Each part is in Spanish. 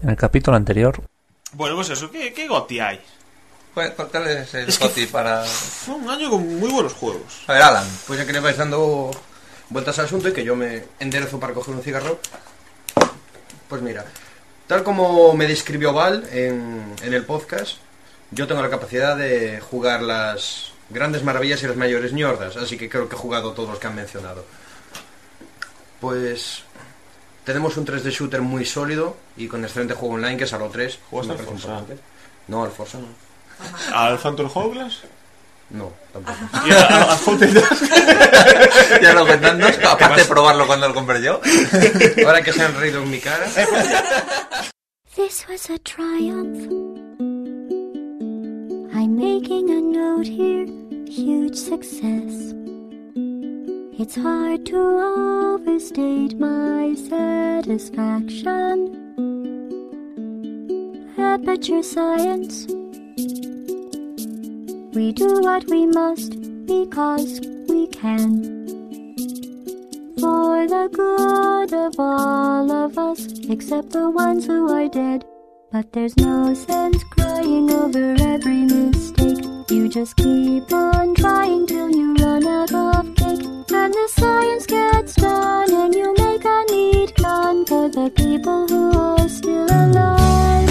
en el capítulo anterior. Bueno, pues eso, ¿qué GOTY hay? ¿Cuál es el GOTY para...? Fue un año con muy buenos juegos. A ver, Alan, pues ya que le vais dando vueltas al asunto y que yo me enderezo para coger un cigarro, pues mira, tal como me describió Val en el podcast, yo tengo la capacidad de jugar las grandes maravillas y las mayores ñordas, así que creo que he jugado todos los que han mencionado. Pues tenemos un 3D shooter muy sólido y con excelente juego online, que es Halo 3. ¿Jugaste al Forza? No, al Forza no. ¿Al Phantom Hourglass? No, tampoco. ¿Y al Fountain Dust? Ya lo vendando, aparte de probarlo cuando lo compré yo. Ahora que se han reído en mi cara. This was a triumph. I'm making a note here, huge success. It's hard to overstate my satisfaction. Aperture Science. We do what we must because we can. For the good of all of us, except the ones who are dead. But there's no sense crying over every mistake. You just keep on trying till you run out of cake. And the science gets done and you make a neat gun for the people who are still alive.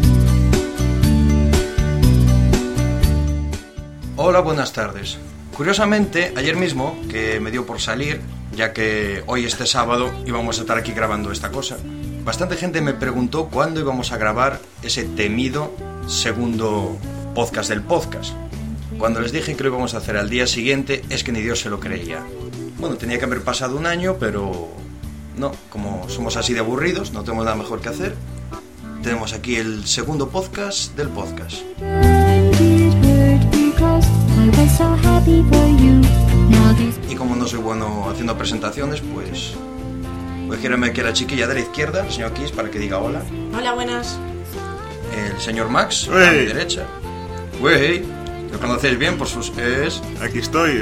Hola, buenas tardes. Curiosamente, ayer mismo, que me dio por salir, ya que hoy este sábado íbamos a estar aquí grabando esta cosa, bastante gente me preguntó cuándo íbamos a grabar ese temido segundo podcast del podcast. Cuando les dije que lo íbamos a hacer al día siguiente, es que ni Dios se lo creía. Bueno, tenía que haber pasado un año, pero no, como somos así de aburridos, no tenemos nada mejor que hacer, tenemos aquí el segundo podcast del podcast. Y como no soy bueno haciendo presentaciones, pues voy a girarme aquí a la chiquilla de la izquierda, el señor Kiss, para que diga hola. Hola, buenas. El señor Max, a mi derecha. Wey, ¿lo conocéis bien por sus es? Aquí estoy,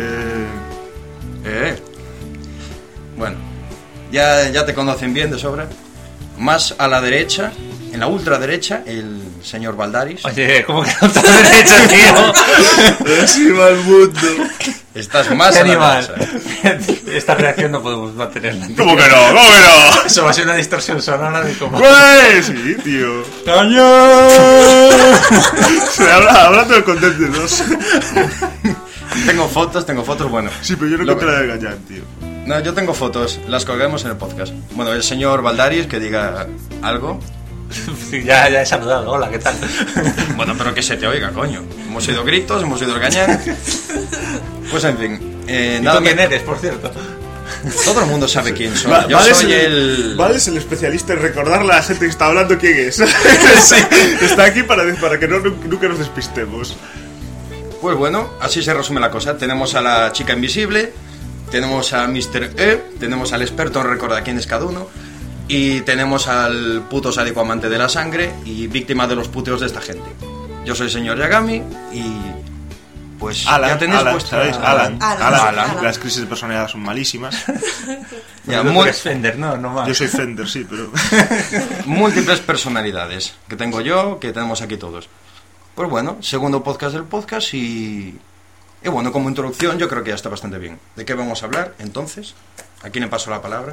Bueno, ya te conocen bien de sobra. Más a la derecha, en la ultraderecha, el señor Valdaris. Oye, ¿cómo que no te has derecho, tío? Así va el mundo. Estás más a la derecha. Esta reacción no podemos mantenerla. ¿Cómo que no? ¿Cómo que no? Eso va a ser una distorsión sonora de como... ¡Pues! Sí, tío. ¡Cañón! Hablando del contento de dos. Tengo fotos, bueno. Sí, pero yo no conté la de Gallán, tío. No, yo tengo fotos, las colgamos en el podcast. Bueno, el señor Valdaris, que diga algo. Sí, ya he saludado, hola, ¿qué tal? Bueno, pero que se te oiga, coño. Hemos oído gritos, hemos oído el gañán. Pues en fin. ¿Y tú quién eres, por cierto? Todo el mundo sabe quién soy. Yo Vale, soy el... Vale, es el especialista en recordarle a la gente que está hablando quién es. Sí, está aquí para que nunca nos despistemos. Pues bueno, así se resume la cosa. Tenemos a la chica invisible, tenemos a Mr. E, tenemos al experto en recordar quién es cada uno, y tenemos al puto sádico amante de la sangre y víctima de los puteos de esta gente. Yo soy el señor Yagami y... pues Alan, ya tenéis ¿sabéis? vuestra... Alan. Las crisis de personalidad son malísimas. Ya, Tú eres Fender, no más. Yo soy Fender, sí, pero... múltiples personalidades que tengo yo, que tenemos aquí todos. Pues bueno, segundo podcast del podcast y bueno, como introducción yo creo que ya está bastante bien. ¿De qué vamos a hablar entonces? ¿A quién le paso la palabra?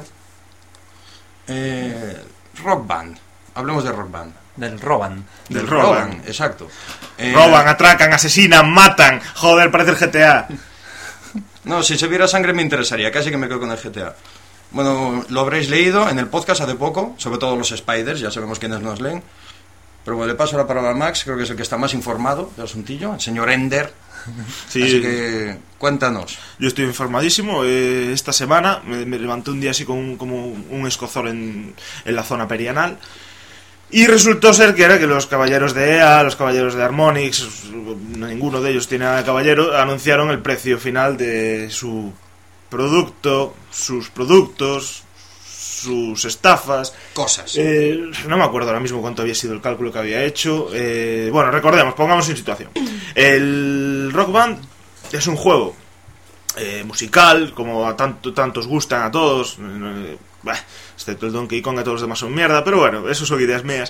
Rock Band. Hablemos de Rock Band. Del Roban. Del Roban, exacto. Roban, atracan, asesinan, matan. Joder, parece el GTA. No, si se viera sangre me interesaría, casi que me quedo con el GTA. Bueno, lo habréis leído en el podcast hace poco, sobre todo los Spiders, ya sabemos quiénes nos leen. Pero bueno, le paso la palabra a Max, creo que es el que está más informado del asuntillo, el señor Ender. Sí. Así que cuéntanos. Yo estoy informadísimo. Esta semana me levanté un día así con como un escozor en la zona perianal. Y resultó ser que era que los caballeros de EA, los caballeros de Harmonix, ninguno de ellos tiene nada de caballero, anunciaron el precio final de su producto, sus productos, sus estafas, cosas. No me acuerdo ahora mismo cuánto había sido el cálculo que había hecho. Bueno, recordemos, pongamos en situación. El Rock Band es un juego musical, como a tantos gustan a todos, excepto el Donkey Kong, a todos los demás son mierda, pero bueno, eso son ideas mías.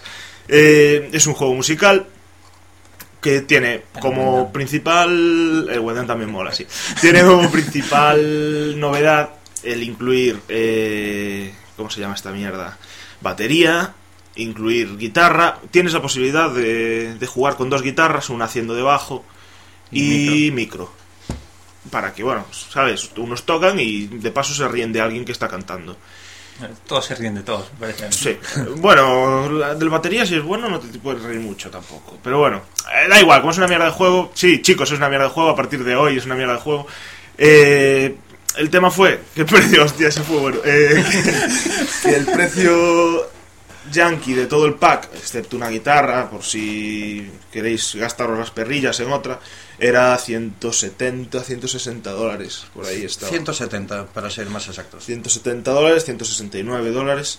Es un juego musical que tiene como principal... El Wendell también mola, sí. Tiene como principal novedad el incluir... ¿cómo se llama esta mierda? Batería, incluir guitarra. Tienes la posibilidad de jugar con 2 guitarras, una haciendo de bajo y micro. Para que, bueno, ¿sabes? Unos tocan y de paso se ríen de alguien que está cantando. Todos se ríen de todos, parece. Sí, bueno, del batería si es bueno no te puedes reír mucho tampoco. Pero bueno, da igual, como es una mierda de juego. Sí, chicos, es una mierda de juego, a partir de hoy es una mierda de juego. El tema fue que el precio, hostia, ese fue bueno. Que el precio yankee de todo el pack, excepto una guitarra, por si queréis gastaros las perrillas en otra, era 170, 160 dólares, por ahí estaba. 170, para ser más exactos. 170 dólares, 169 dólares.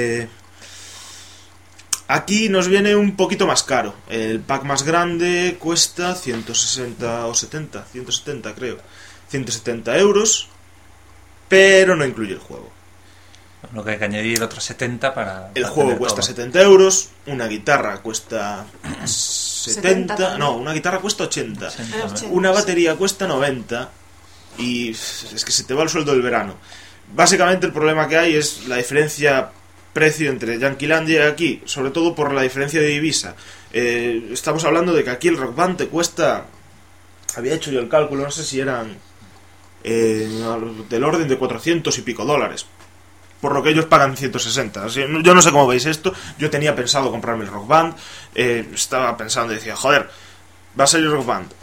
Aquí nos viene un poquito más caro. El pack más grande cuesta 160 o 70, 170 creo. 170 euros, pero no incluye el juego. Lo que hay que añadir otros 70 para... El juego cuesta todo. 70 euros, una guitarra cuesta 70, no, una guitarra cuesta 80, una batería cuesta 90 y es que se te va el sueldo del verano. Básicamente el problema que hay es la diferencia precio entre Yanquilandia y aquí, sobre todo por la diferencia de divisa. Estamos hablando de que aquí el Rock Band te cuesta, había hecho yo el cálculo, no sé si eran del orden de 400 y pico dólares. Por lo que ellos pagan 160. Yo no sé cómo veis esto. Yo tenía pensado comprarme el Rock Band. Estaba pensando y decía, joder, va a salir Rock Band.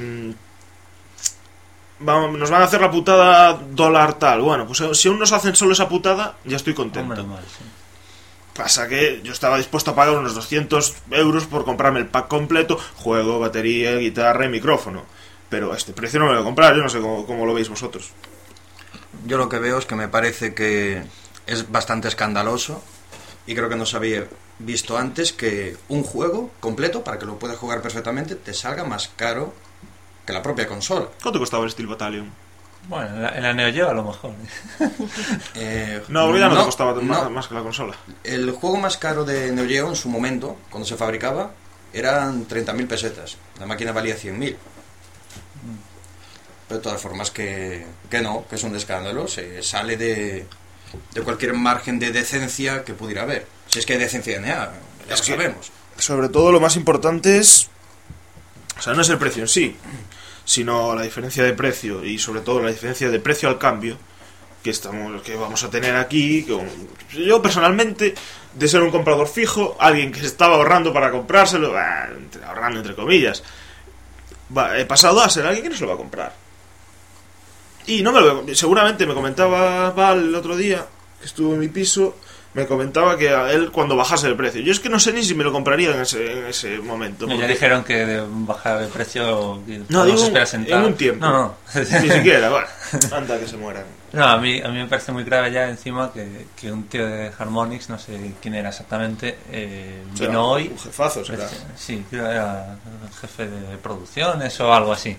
Nos van a hacer la putada dólar tal. Bueno, pues si aún nos hacen solo esa putada, ya estoy contento. Hombre, mal, sí. Pasa que yo estaba dispuesto a pagar unos 200 euros por comprarme el pack completo. Juego, batería, guitarra y micrófono. Pero a este precio no me lo voy a comprar. Yo no sé cómo lo veis vosotros. Yo lo que veo es que me parece que es bastante escandaloso y creo que no se había visto antes que un juego completo, para que lo puedas jugar perfectamente, te salga más caro que la propia consola. ¿Cuánto costaba el Steel Battalion? Bueno, en la Neo Geo a lo mejor. No, porque ya no te costaba más que la consola. El juego más caro de Neo Geo en su momento, cuando se fabricaba, eran 30.000 pesetas. La máquina valía 100.000. Pero de todas formas que no, que es un escándalo, se sale de cualquier margen de decencia que pudiera haber. Si es que hay decencia de NEA, ya lo sabemos. Sobre todo lo más importante es... O sea, no es el precio en sí, sino la diferencia de precio y sobre todo la diferencia de precio al cambio que vamos a tener aquí. Yo personalmente, de ser un comprador fijo, alguien que se estaba ahorrando para comprárselo, ahorrando entre comillas, he pasado a ser alguien que no se lo va a comprar. Y no seguramente me comentaba Val el otro día, que estuvo en mi piso, me comentaba que a él cuando bajase el precio. Yo es que no sé ni si me lo compraría en ese momento. Porque... Ya dijeron que de bajar el precio... No, digo en un tiempo. No. Ni siquiera, bueno, anda que se mueran. No, a mí me parece muy grave ya encima que un tío de Harmonix, no sé quién era exactamente, vino hoy... Un jefazo, será. Sí, creo que era el jefe de producciones o algo así.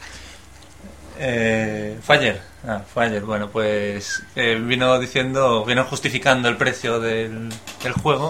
Fue ayer, bueno, pues vino justificando el precio del juego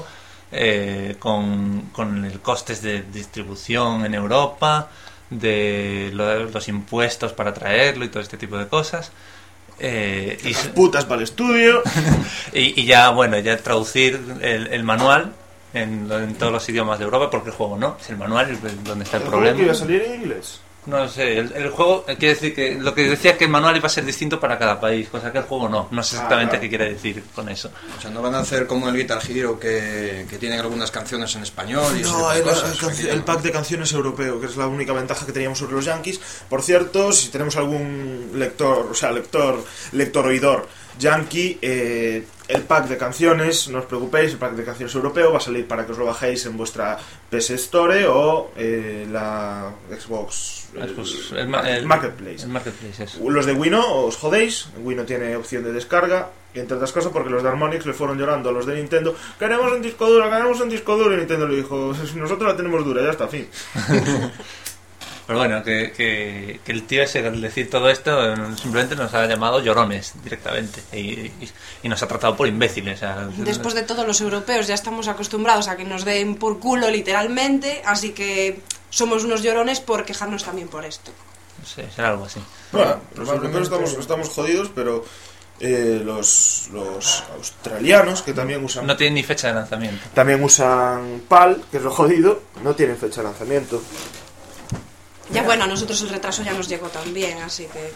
con el costes de distribución en Europa, de los impuestos para traerlo y todo este tipo de cosas. Y las putas para el estudio. y ya, bueno, ya traducir el manual en todos los idiomas de Europa, porque el juego no, es el manual donde está el problema. ¿El juego que iba a salir en inglés? No sé, el juego quiere decir que lo que decía es que el manual iba a ser distinto para cada país, cosa que el juego no sé exactamente qué quiere decir con eso. O sea, no van a hacer como el Guitar Hero que tienen algunas canciones en español y no, el pack de canciones europeo, que es la única ventaja que teníamos sobre los yankees. Por cierto, si tenemos algún lector oidor yankee, el pack de canciones, no os preocupéis, el pack de canciones europeo va a salir para que os lo bajéis en vuestra PS Store o la Xbox, el Marketplace. El Marketplace es. Los de Wino os jodéis, Wino tiene opción de descarga, y entre otras cosas porque los de Harmonix le fueron llorando a los de Nintendo, queremos un disco duro, y Nintendo le dijo, nosotros la tenemos dura, ya está, fin. Pero bueno, que el tío ese, al decir todo esto, simplemente nos ha llamado llorones directamente y nos ha tratado por imbéciles. O sea, Después de todo, los europeos ya estamos acostumbrados a que nos den por culo literalmente, así que somos unos llorones por quejarnos también por esto. no sé, será algo así. Bueno, los europeos estamos jodidos, pero los australianos, que también usan... No tienen ni fecha de lanzamiento. También usan PAL, que es lo jodido, no tienen fecha de lanzamiento. Ya bueno, a nosotros el retraso ya nos llegó también, así que...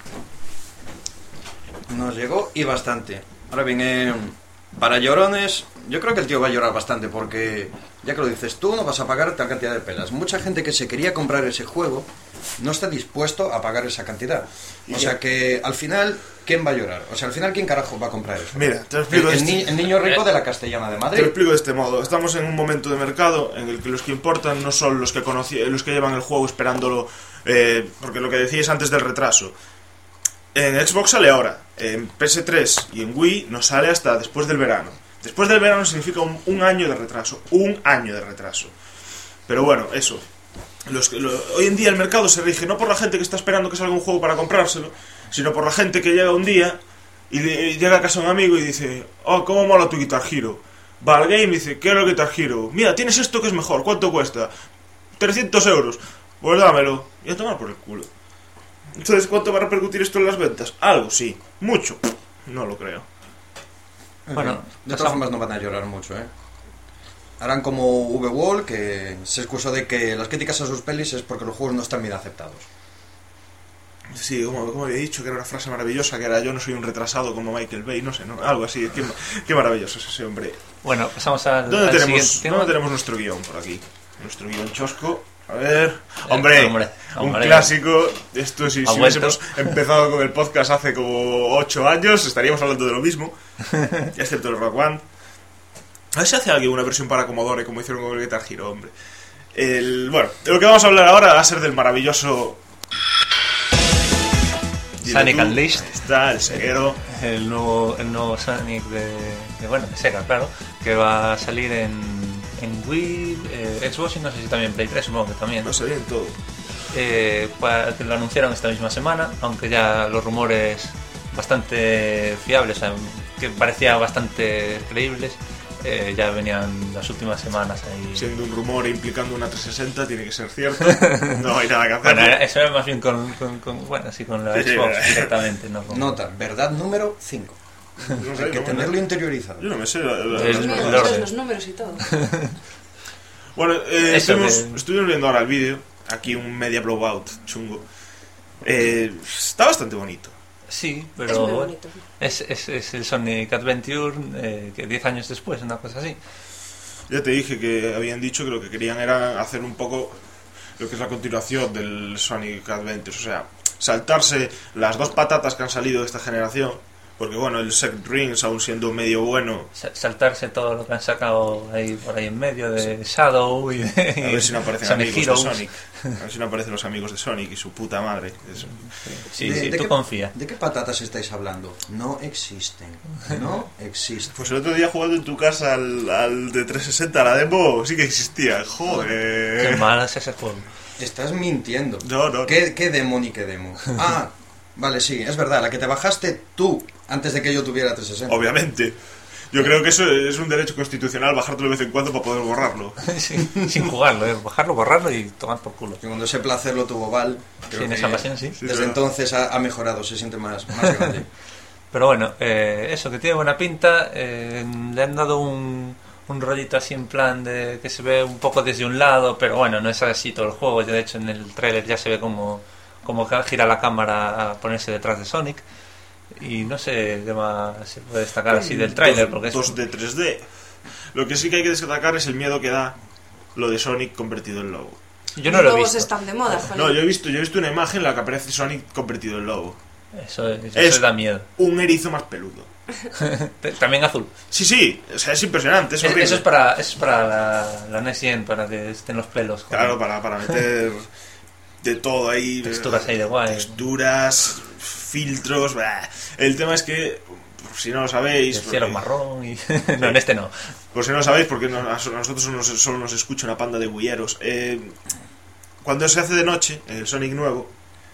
Nos llegó y bastante. Ahora bien, para llorones, yo creo que el tío va a llorar bastante porque, ya que lo dices tú, no vas a pagar tal cantidad de pelas. Mucha gente que se quería comprar ese juego no está dispuesto a pagar esa cantidad. O sea que, al final, ¿quién va a llorar? O sea, al final, ¿quién carajo va a comprar eso? Mira, te lo explico. El niño rico de la Castellana de Te lo Madrid. explico de este modo. Estamos en un momento de mercado en el que los que importan no son los que los que llevan el juego esperándolo, porque lo que decíais antes del retraso. En Xbox sale ahora, en PS3 y en Wii no sale hasta después del verano. Después del verano significa un año de retraso. Un año de retraso. Pero bueno, eso. Hoy en día el mercado se rige no por la gente que está esperando que salga un juego para comprárselo, sino por la gente que llega un día y llega a casa un amigo y dice: oh, cómo mola tu Guitar Hero. Va al game y dice: quiero el Guitar Hero. Mira, tienes esto que es mejor, ¿cuánto cuesta? 300 euros. Pues dámelo. Y a tomar por el culo. Entonces, ¿cuánto va a repercutir esto en las ventas? Algo, sí. Mucho. No lo creo. Bueno, de todas formas no van a llorar mucho, ¿eh? Harán como V-Wall, que se excusó de que las críticas a sus pelis es porque los juegos no están bien aceptados. Sí, como había dicho, que era una frase maravillosa, que era: yo no soy un retrasado como Michael Bay, no sé, ¿no? Algo así. Qué maravilloso es ese hombre. Bueno, pasamos al ¿Dónde siguiente tema. tenemos nuestro guión por aquí? Nuestro guión chosco. A ver... ¡Hombre! Un Hombre. clásico. Esto, si Ha hubiésemos vuelto. empezado con el podcast hace como 8 años, estaríamos hablando de lo mismo. Excepto el Rock Band. A ver si hace alguien una versión para Commodore, como hicieron con el Guitar Hero, hombre. Bueno, de lo que vamos a hablar ahora va a ser del maravilloso... Sonic Unleashed. Ahí está, el ceguero. El nuevo Sonic de Sega, claro, que va a salir en Wii, Xbox y no sé si también Play 3, supongo que también. No sé bien todo. Que lo anunciaron esta misma semana, aunque ya los rumores bastante fiables, o sea, que parecían bastante creíbles, ya venían las últimas semanas ahí. Siendo un rumor implicando una 360, tiene que ser cierto. No hay nada que hacer. Bueno, eso era más bien con la Sí, Xbox sí. directamente, ¿no? Nota, verdad número 5. No sé, Hay que no, tenerlo interiorizado. Yo no me sé Los números y todo. Bueno, Eso estuvimos viendo ahora el vídeo. Aquí un media blowout chungo. Está bastante bonito. Sí, pero Es muy bonito. es el Sonic Adventure que 10 años después, una cosa así. Ya te dije que habían dicho que lo que querían era hacer un poco lo que es la continuación del Sonic Adventures. O sea, saltarse las dos patatas que han salido de esta generación. Porque bueno, el Second Rings, aún siendo medio bueno, Saltarse todo lo que han sacado ahí por ahí en medio de Shadow y de a ver si no aparecen Sonic amigos Heroes. de Sonic. A ver si no aparecen los amigos de Sonic y su puta madre. Eso. Sí, ¿De tú qué- confía. ¿De qué patatas estáis hablando? No existen. No existen. Pues el otro día jugando en tu casa al de 360, la demo, sí que existía. Joder. Qué mal es ese juego. Estás mintiendo. No. ¿Qué demo ni qué demo? Ah, vale, sí, es verdad, la que te bajaste tú antes de que yo tuviera 360. Obviamente. Yo creo que eso es un derecho constitucional, bajártelo de vez en cuando para poder borrarlo. Sin jugarlo, bajarlo, borrarlo y tomar por culo. Y cuando ese placer lo tuvo Val, creo Sin que esa pasión, sí. Sí, desde pero- entonces ha mejorado, se siente más grande. Pero bueno, eso, que tiene buena pinta. Le han dado un rollito así en plan de que se ve un poco desde un lado, pero bueno, no es así todo el juego. De hecho, en el tráiler ya se ve como gira la cámara a ponerse detrás de Sonic. Y no sé qué más se puede destacar así del tráiler, porque es 2D, 3D. Lo que sí que hay que destacar es el miedo que da lo de Sonic convertido en lobo. yo no lo he Todos visto. están de moda, joder. No, yo he visto una imagen en la que aparece Sonic convertido en lobo. Eso da miedo. Un erizo más peludo. También azul. Sí, o sea, es impresionante, es horrible. Eso es para la Next Gen, para que estén los pelos. Claro, para meter de todo ahí. Texturas ahí de guay. Texturas, filtros. Bah. El tema es que, por si no lo sabéis, El cielo porque- marrón y... No, en este no. por si no lo sabéis, porque a nosotros solo nos escucha una panda de bulleros. cuando se hace de noche, en el Sonic nuevo,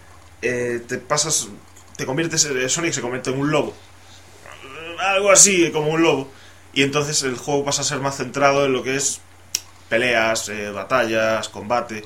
te conviertes, Sonic se convierte en un lobo, algo así como un lobo, y entonces el juego pasa a ser más centrado en lo que es peleas, batallas, combate.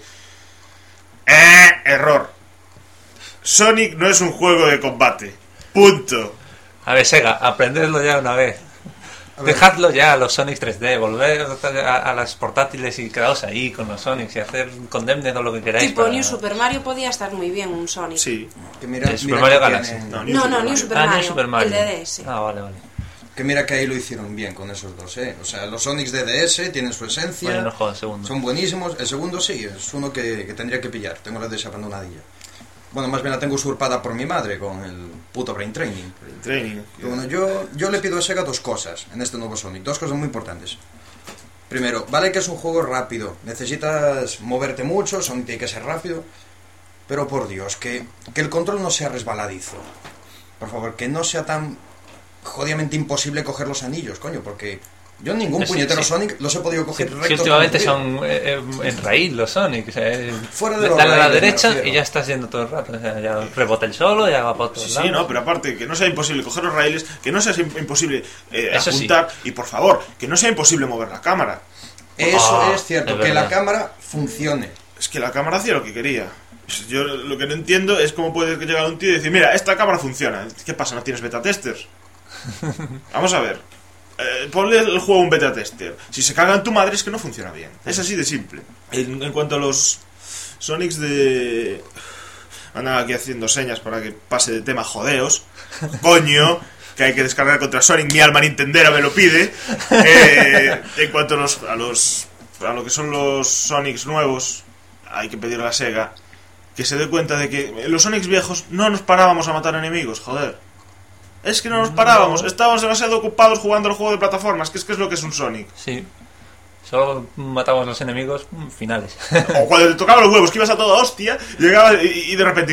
Error. Sonic no es un juego de combate. Punto. A ver, Sega, aprendedlo ya una vez. Dejadlo ya a los Sonic 3D, volver a las portátiles y quedaos ahí con los Sonics y hacer condemned o lo que queráis. Tipo New Super Mario podía estar muy bien un Sonic. Sí. Que mira, Super Mario que Galaxy. tiene- No, New Super Mario, el de DS. Ah, vale. Que mira que ahí lo hicieron bien con esos dos, ¿eh? O sea, los Sonics de DS tienen su esencia. Bueno, no juego el segundo. Son buenísimos. El segundo sí, es uno que tendría que pillar. Tengo la DS abandonadilla. Bueno, más bien la tengo usurpada por mi madre con el puto Brain Training. Training. Pero bueno, yo le pido a Sega dos cosas en este nuevo Sonic. Dos cosas muy importantes. Primero, vale que es un juego rápido. Necesitas moverte mucho, Sonic tiene que ser rápido. Pero por Dios, que el control no sea resbaladizo. Por favor, que no sea tan jodidamente imposible coger los anillos, coño, porque yo en ningún Sí, puñetero sí. Sonic los he podido coger Sí, rectos. últimamente como son en raíz los Sonic. O sea, Fuera de los dale a la raíles, me derecha refiero. y ya estás yendo todo el rato. O sea, ya rebota el solo, ya va para otros Sí, lados. no, pero aparte, que no sea imposible coger los raíles, que no sea imposible Eso sí. apuntar, y por favor, que no sea imposible mover la cámara. Eso Ah, es cierto, es que la verdad. cámara funcione. Es que la cámara hacía lo que quería. Yo lo que no entiendo es cómo puede llegar un tío y decir, mira, esta cámara funciona. ¿Qué pasa? ¿No tienes beta testers? Vamos a ver. Ponle el juego a un beta tester. Si se caga en tu madre es que no funciona bien. Es así de simple. En cuanto a los Sonics de... Andan aquí haciendo señas para que pase de tema, jodeos. Coño, que hay que descargar contra Sonic, mi alma nintendera me lo pide. En cuanto a lo que son los Sonics nuevos, hay que pedirle a Sega que se dé cuenta de que en los Sonics viejos no nos parábamos a matar enemigos, joder. Es que no nos parábamos, estábamos demasiado ocupados jugando al juego de plataformas, que es lo que es un Sonic. Sí. Solo matamos los enemigos finales. O cuando te tocaban los huevos, que ibas a toda hostia, llegabas y de repente...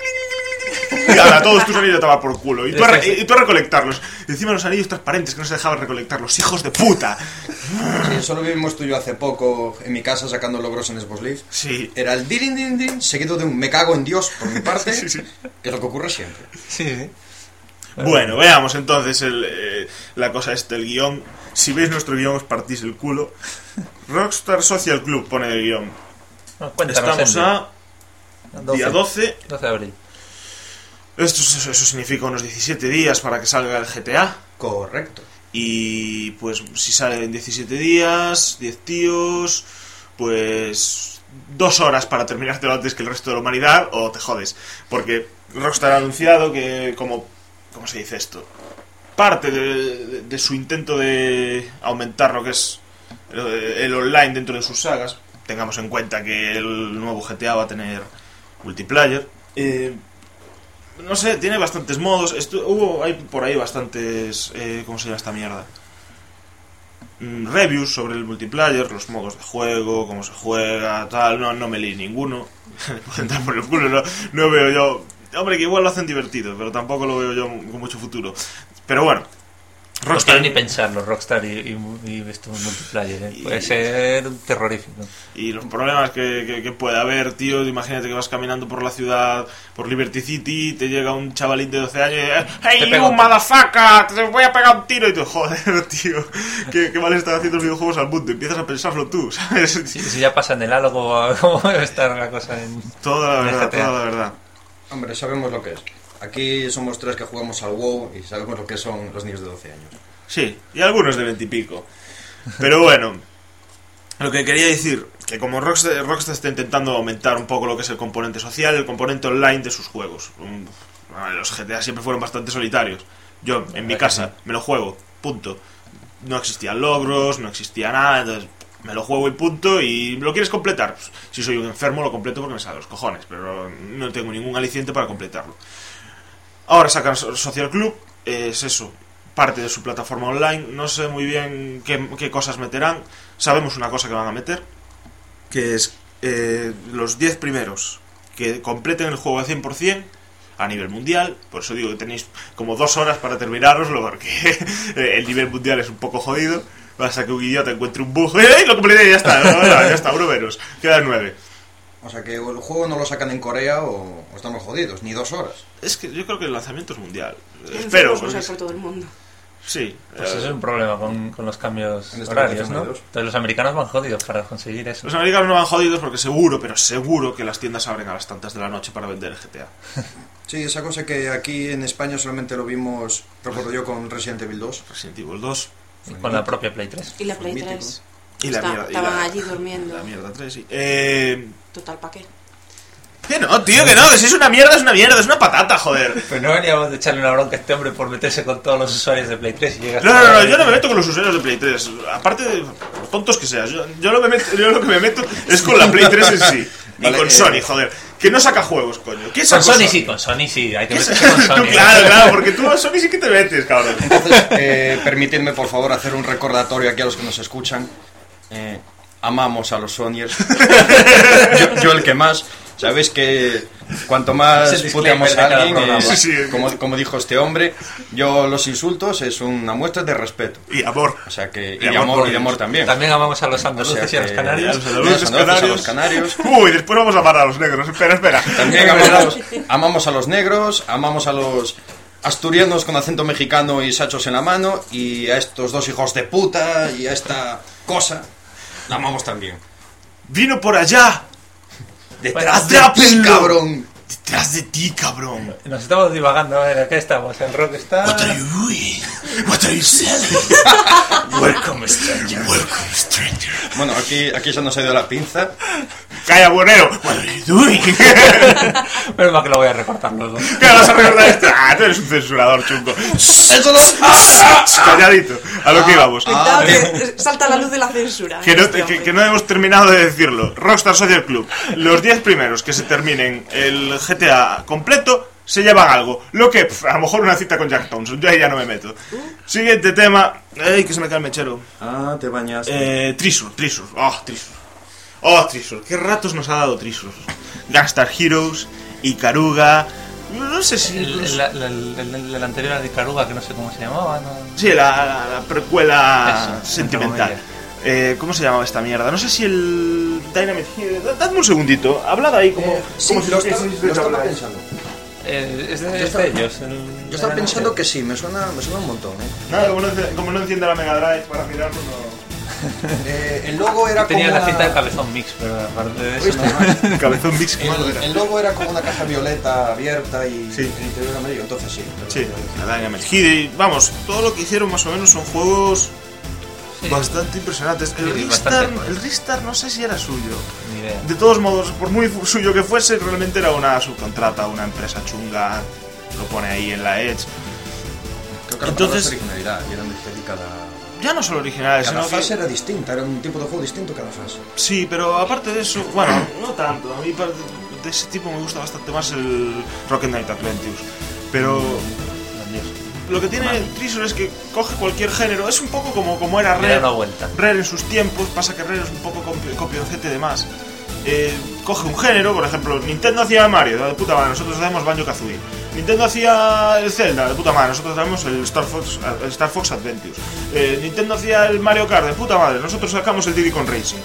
Y a todos tus anillos te va por culo. Y tú a recolectarlos. Y encima los anillos transparentes que no se dejaban recolectar, los hijos de puta. Sí, solo vivimos tú y yo hace poco en mi casa sacando logros en Xbox Live. Sí. Era el din din din seguido de un me cago en Dios por mi parte, Sí. que es lo que ocurre siempre. Sí. Bueno, veamos entonces la cosa el guión. Si veis nuestro guión os partís el culo. Rockstar Social Club pone el guión. No, cuéntanos, Estamos a día 12. 12 de abril. Eso significa unos 17 días para que salga el GTA. Correcto. Y pues si sale en 17 días, 10 tíos, pues 2 horas para terminártelo antes que el resto de la humanidad, o te jodes. Porque Rockstar ha anunciado que ¿cómo se dice esto? Parte de su intento de aumentar lo que es el online dentro de sus sagas. Tengamos en cuenta que el nuevo GTA va a tener multiplayer. No sé, tiene bastantes modos. Hay por ahí bastantes... ¿cómo se llama esta mierda? Reviews sobre el multiplayer, los modos de juego, cómo se juega, tal. No me leí ninguno. Pueden dar por el culo, no veo yo... Hombre, que igual lo hacen divertido, pero tampoco lo veo yo con mucho futuro. Pero bueno, No Rockstar... quiero ni pensarlo, Rockstar y esto multiplayer. Puede ser terrorífico. Y los problemas que puede haber, tío. Imagínate que vas caminando por la ciudad, por Liberty City, te llega un chavalín de 12 años y ¡Hey, you, motherfucker! ¡Te voy a pegar un tiro! Y tú, joder, tío, qué mal están haciendo los videojuegos al mundo. Empiezas a pensarlo tú, ¿sabes? Si ya pasa en el álogo, ¿cómo debe estar la cosa en Toda la en verdad, GTA? toda la verdad. Hombre, sabemos lo que es. Aquí somos 3 que jugamos al WoW y sabemos lo que son los niños de 12 años. Sí, y algunos de 20 y pico. Pero bueno, lo que quería decir, que como Rockstar está intentando aumentar un poco lo que es el componente social, el componente online de sus juegos. Los GTA siempre fueron bastante solitarios. Yo, en mi casa, me lo juego, punto. No existían logros, no existía nada, entonces me lo juego y punto. Y ¿lo quieres completar? Pues, si soy un enfermo lo completo porque me sale los cojones, pero no tengo ningún aliciente para completarlo. Ahora sacan Social Club, es eso, parte de su plataforma online. No sé muy bien qué cosas meterán. Sabemos una cosa que van a meter, que es los 10 primeros que completen el juego al 100% a nivel mundial. Por eso digo que tenéis como 2 horas para terminároslo, porque el nivel mundial es un poco jodido. Basta que un idiota encuentre un bug y lo completé y ya está, ¿no? Ya está, uno menos, quedan 9. O sea que el juego no lo sacan en Corea o estamos jodidos, ni 2 horas. Es que yo creo que el lanzamiento es mundial. Espero Espero. que por todo el mundo. Sí. Pues eso es un problema con los cambios En este horarios, ¿no? caso, Entonces los americanos van jodidos para conseguir eso. Los americanos no van jodidos porque seguro, pero seguro que las tiendas abren a las tantas de la noche para vender el GTA. Sí, esa cosa que aquí en España solamente lo vimos, recuerdo yo, con Resident Evil 2. Resident Evil 2 Y con la propia Play 3. Y la Play Mítico. 3. y la mierda. Estaban allí durmiendo. La mierda 3, sí. Total, ¿pa' qué? Que no, tío, que no, que si es una mierda, es una patata, joder. Pero no veníamos de echarle una bronca a este hombre por meterse con todos los usuarios de Play 3 y llegas No, yo no me meto con los usuarios de Play 3. Aparte de tontos que seas, yo lo que me meto es con la Play 3 en sí. Vale, y con Sony, joder. Que no saca juegos, coño. ¿Qué Con saca Sony sí, hay que meterse con Sony. Tú, claro, porque tú a Sony sí que te metes, cabrón. Entonces, permitidme por favor hacer un recordatorio aquí a los que nos escuchan. Amamos a los Sonyers. yo el que más. Sabéis que cuanto más Es el disclaimer puteamos de a cada alguien, programa. Sí. como dijo este hombre, yo los insultos es una muestra de respeto. Y amor. O sea que, Y amor y de amor también. También amamos a los O andaluces sea y a los que- canarios. A los andaluces, a los canarios. Uy, después vamos a amar a los negros. Espera. También amamos a los negros, amamos a los asturianos con acento mexicano y sachos en la mano, y a estos dos hijos de puta y a esta cosa la amamos también. Vino por allá. Detrás de ti, Atrápenlo. cabrón. Detrás de ti, cabrón. Nos estamos divagando, a ver, ¿a qué estamos? El rock está... What are you doing? What are you selling? Welcome, stranger. Welcome, stranger. Bueno, aquí se nos ha ido la pinza. Calla, buenero. What are you doing? Pero más que lo voy a recortar luego. ¿Qué vas a recordar esto? Tú eres un censurador, chungo. Eso no. Calladito. A lo que íbamos. Cuidado que salta la luz de la censura. Que no hemos terminado de decirlo. Rockstar Social Club. Los 10 primeros que se terminen el GTA completo se llevan algo. Lo que, a lo mejor una cita con Jack Thompson. Yo ahí ya no me meto. Siguiente tema. Ay, que se me cae el mechero. Ah, te bañas. Trisur. Trisur. Qué ratos nos ha dado Trisur. Gangstar Heroes, Ikaruga. No sé si. El anterior al de Caruga, que no sé cómo se llamaba, ¿no? Sí, la precuela Eso, sentimental. entre ¿Cómo se llamaba esta mierda? No sé si el Dynamite Hero. Dadme un segundito. Hablad ahí como. Sí, como si lo supieseis de qué estaba habláis. pensando. Es de Yo estaba- ellos. Yo estaba pensando que sí, me suena un montón. Nada, como no enciende la Mega Drive para mirarlo, no. El logo era Tenía como la cinta de una... Cabezón Mix, pero aparte de eso... ¿Oíste? no. Cabezón Mix, qué malo era. El logo era como una caja violeta abierta y Sí. el interior amarillo, entonces sí. Sí, la Dynamite Hero. Y vamos, todo lo que hicieron más o menos son juegos Sí. bastante impresionantes. Sí, bastante. El Ristar no sé si era suyo. Ni idea. De todos modos, por muy suyo que fuese, realmente era una subcontrata, una empresa chunga. Lo pone ahí en la Edge. Creo que la Entonces- palabra es originalidad y era muy feliz cada Ya no solo originales, cada sino fase que... era distinta, era un tipo de juego distinto cada fase. Sí, pero aparte de eso, bueno, no tanto. A mí de ese tipo me gusta bastante más el Rocket Knight Adventures. Pero Grandioso. lo que tiene Trisor es que coge cualquier género. Es un poco como era Le da Rare. una vuelta. Rare en sus tiempos, pasa que Rare es un poco copioncete de más. Coge un género, por ejemplo, Nintendo hacía Mario, de puta madre, nosotros hacemos Banjo-Kazooie. Nintendo hacía el Zelda, de puta madre, nosotros hacemos el Star Fox Adventures. Nintendo hacía el Mario Kart, de puta madre, nosotros sacamos el Diddy Kong Racing.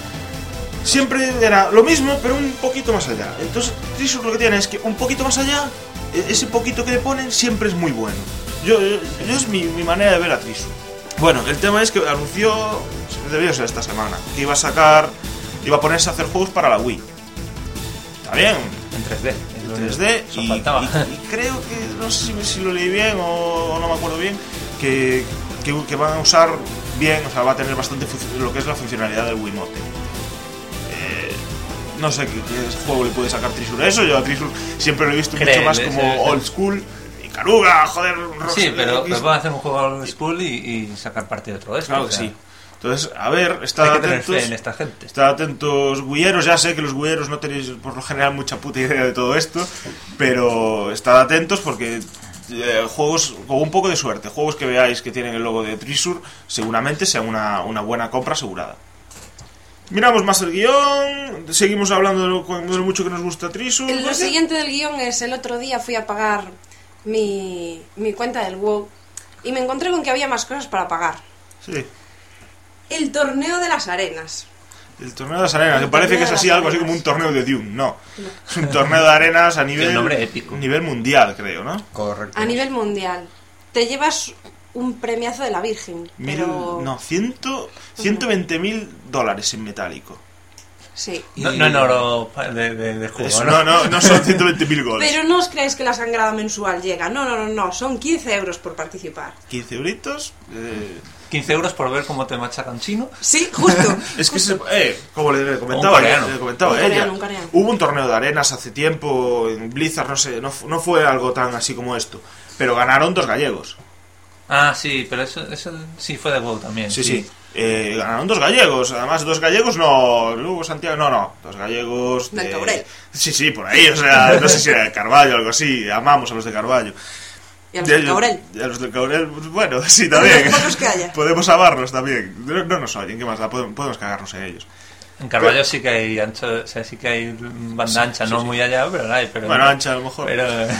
Siempre era lo mismo, pero un poquito más allá. Entonces, Trisur lo que tiene es que un poquito más allá, ese poquito que le ponen siempre es muy bueno. Yo es mi manera de ver a Trisur. Bueno, el tema es que anunció, debió ser esta semana, que iba a ponerse a hacer juegos para la Wii. Está bien, En 3D. en 3D, Eso y faltaba. y creo que, no sé si lo leí bien o no me acuerdo bien, que van a usar bien, o sea, va a tener bastante lo que es la funcionalidad del Wiimote. No sé qué juego le puede sacar Trisur a eso. Yo a Trisur siempre lo he visto mucho más como old school. Y Caruga, joder, Sí, Rockstar pero X. pueden hacer un juego old school y sacar partido de todo esto. Claro o que sea, sí. Entonces, a ver, Hay estad que tener fe atentos. en esta gente. Estad atentos, Wieros. Ya sé que los Wieros no tenéis por lo general mucha puta idea de todo esto, pero estad atentos porque juegos con un poco de suerte, juegos que veáis que tienen el logo de Trisur, seguramente sea una buena compra asegurada. Miramos más el guión, seguimos hablando de lo mucho que nos gusta Trisur. Lo siguiente del guión es: el otro día fui a pagar mi cuenta del WoW y me encontré con que había más cosas para pagar. Sí. El torneo de las arenas. El torneo de las arenas, que parece que es así, algo así como un torneo de Dune. No, es un torneo de arenas a El nombre épico. nivel mundial, creo, ¿no? Correcto. A nivel mundial. Te llevas un premiazo de la Virgen, pero... No, $120.000 en metálico. Sí. No en oro de juego, Eso, ¿no? no son 120.000 goles. Pero no os creáis que la sangrada mensual llega. No. Son 15 euros por participar. 15 euritos. 15 euros por ver cómo te machaca un chino. Sí, justo. Es que, como le comentaba, Un coreano. ella, Un coreano. hubo un torneo de arenas hace tiempo en Blizzard, no sé, no fue algo tan así como esto, pero ganaron 2 gallegos. Ah, sí, pero eso sí fue de WoW también. Sí. Ganaron 2 gallegos, además 2 gallegos no, Lugo, Santiago, no, 2 gallegos Del Cabrel. Sí, por ahí, o sea, no sé si era de Carballo o algo así, amamos a los de Carballo. Y a los del Cabrel. Y a los del Cabrel, bueno, sí, también. Los pocos que haya. Podemos amarlos también. No nos oyen, ¿qué más da? Podemos cagarnos en ellos. En Carballo sí que hay ancho, o sea, sí que hay banda ancha, no muy allá, pero la hay. Pero Bueno, ancha a lo mejor.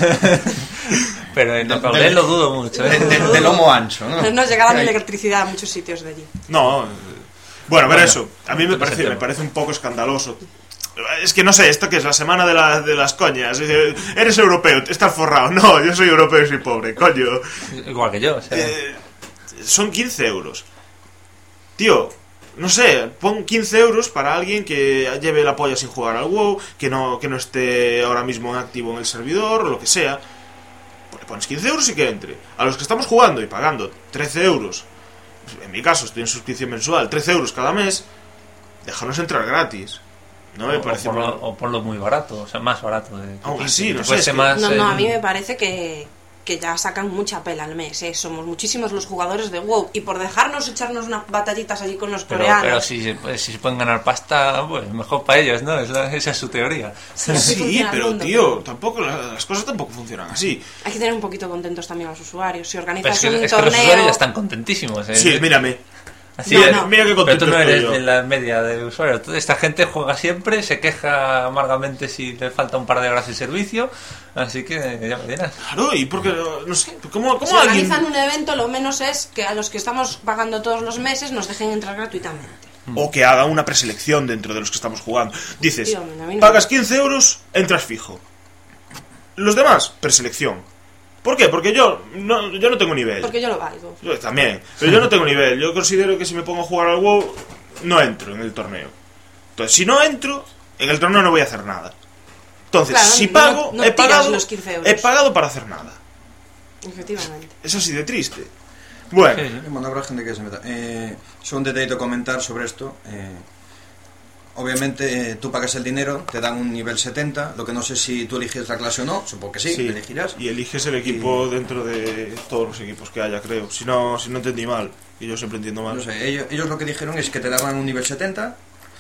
Pero en el Cabrel lo dudo mucho. De lomo ancho, ¿no? No llegará ni la electricidad a muchos sitios de allí. No, bueno, pero Bueno, eso, a mí me parece un poco escandaloso. Es que no sé, esto que es la semana de las coñas. Eres europeo, estás forrado. No, yo soy europeo y soy pobre, coño. Igual que yo, o sea. Son 15 euros. Tío, no sé, pon 15 euros para alguien que lleve la polla sin jugar al WoW, que no esté ahora mismo activo en el servidor, o lo que sea. Pues le pones 15 euros y que entre. A los que estamos jugando y pagando 13 euros, en mi caso estoy en suscripción mensual, 13 euros cada mes, déjanos entrar gratis. No me parece mal. O ponlo muy barato, o sea, más barato. Aún así, no sé, Fuese es que- más, No, a mí me parece que ya sacan mucha pela al mes, ¿eh? Somos muchísimos los jugadores de WoW y por dejarnos echarnos unas batallitas allí con los coreanos. Pero si se pueden ganar pasta, pues mejor para ellos, ¿no? Esa es su teoría. Sí, así Sí, funciona el pero mundo. tío, tampoco las cosas tampoco funcionan así. Hay que tener un poquito contentos también a los usuarios. Si Pero organizas es que, un es que los torneo... usuarios ya están contentísimos. Sí, mírame. Así No, es. no. Mira qué Pero contento tú no estoy eres yo. de la media de usuarios. Esta gente juega siempre, se queja amargamente si le falta un par de horas de servicio. Así que ya me dirás. Claro, y porque, no sé, ¿cómo Si alguien...? organizan un evento, lo menos es que a los que estamos pagando todos los meses nos dejen entrar gratuitamente. O que haga una preselección dentro de los que estamos jugando. Dices, Tío, a mí no. pagas 15 euros, entras fijo. Los demás, preselección. ¿Por qué? Porque yo no tengo nivel. Porque yo lo valgo. Yo también, pero yo no tengo nivel. Yo considero que si me pongo a jugar al WoW, no entro en el torneo. Entonces, si no entro, en el torneo no voy a hacer nada. Entonces, Claro, si no- pago, no he tiras pagado, los 15 euros. he pagado para hacer nada. Efectivamente. Es así de triste. Bueno, Sí, sí. Bueno, habrá gente que se meta. Solo un detallito a comentar sobre esto. Obviamente, tú pagas el dinero, te dan un nivel 70. Lo que no sé si tú eliges la clase o no. Supongo que sí, sí, elegirás. y eliges el equipo dentro de todos los equipos que haya, creo. Si no entendí mal, y yo siempre entiendo mal. No sé, ellos lo que dijeron es que te daban un nivel 70,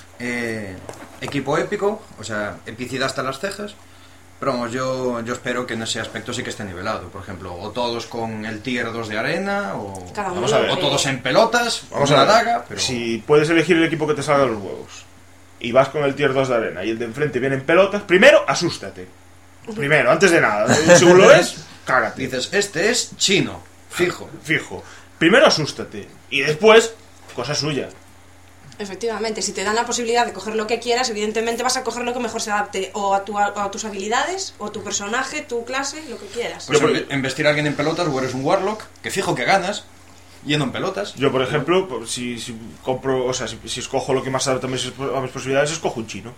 equipo épico, o sea, epicidad hasta las cejas. Pero vamos, yo espero que en ese aspecto sí que esté nivelado. Por ejemplo, o todos con el tier 2 de arena, o, Cada uno Vamos a ver. o todos en pelotas, Vamos una a ver, daga. Pero... si puedes elegir el equipo que te salga de los huevos y vas con el tier 2 de arena y el de enfrente viene en pelotas, primero asústate. Primero, antes de nada. Según lo ves, cágate. Dices, este es chino, fijo. Fijo. Primero asústate y después, cosa suya. Efectivamente, si te dan la posibilidad de coger lo que quieras, evidentemente vas a coger lo que mejor se adapte o a tus habilidades, o tu personaje, tu clase, lo que quieras. Pues Yo, en vestir a alguien en pelotas, o eres un warlock, que fijo que ganas, yendo en pelotas. Yo, por ejemplo, si compro, o sea, si escojo lo que más adapta a mis posibilidades, escojo un chino.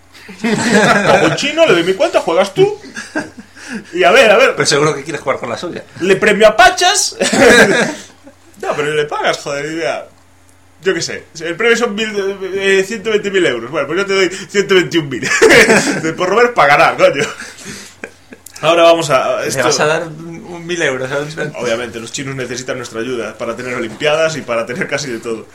Cojo un chino, le doy mi cuenta, juegas tú. Y a ver, Pero seguro que quieres jugar con la suya. le premio a pachas. No, pero le pagas, joder, idea. Yo qué sé, el premio son 120.000 euros. Bueno, pues yo te doy 121.000. Por Robert pagará, coño. Ahora vamos a... Le vas a dar 1.000 euros. ¿Sabes? Obviamente, los chinos necesitan nuestra ayuda para tener olimpiadas y para tener casi de todo.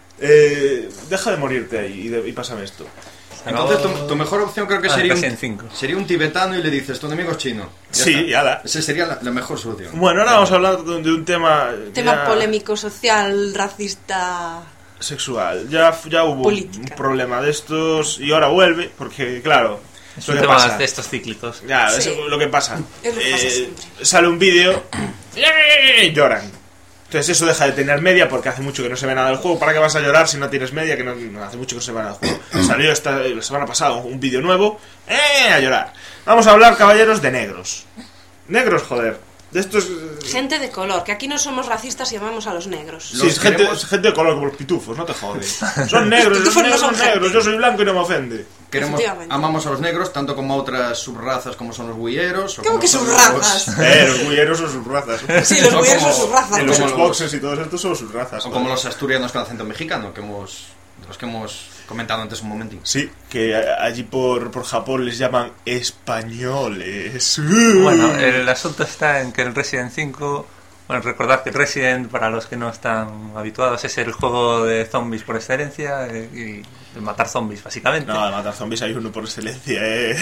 Deja de morirte ahí y pásame esto. Entonces tu mejor opción creo que sería en 5. sería un tibetano y le dices, tu enemigo es chino. Ya Sí, está. y ala. Esa sería la mejor solución. Bueno, ahora vamos a hablar de un tema... Tema ya polémico, social, racista... sexual. Ya hubo Política. un problema de estos y ahora vuelve, porque claro... Es lo un que tema pasa. de estos cíclicos. Ya, Sí. eso es lo que pasa. Es lo que pasa siempre. Sale un vídeo y lloran. Entonces eso deja de tener media porque hace mucho que no se ve nada del juego. ¿Para qué vas a llorar si no tienes media? Que no hace mucho que no se ve nada del juego. Salió la semana pasada un vídeo nuevo. A llorar. Vamos a hablar, caballeros, de negros. Negros, joder. De estos... Gente de color, que aquí no somos racistas y amamos a los negros. Sí, gente de color como los pitufos, no te jodes. Son negros, Los pitufos los negros no son son negros. gente. Yo soy blanco y no me ofende. Amamos a los negros tanto como a otras subrazas como son los builleros. ¿Cómo que subrazas? Los bulleros son sus razas. Sí, los bulleros como- son sus razas. Los como Xboxes y todos estos son sus razas. O como los asturianos con acento mexicano, de los que hemos comentado antes un momentín. Sí, que allí por Japón les llaman españoles. Bueno, el asunto está en que el Resident 5... Bueno, recordad que Resident, para los que no están habituados, es el juego de zombies por excelencia y de matar zombies, básicamente. No, de matar zombies hay uno por excelencia,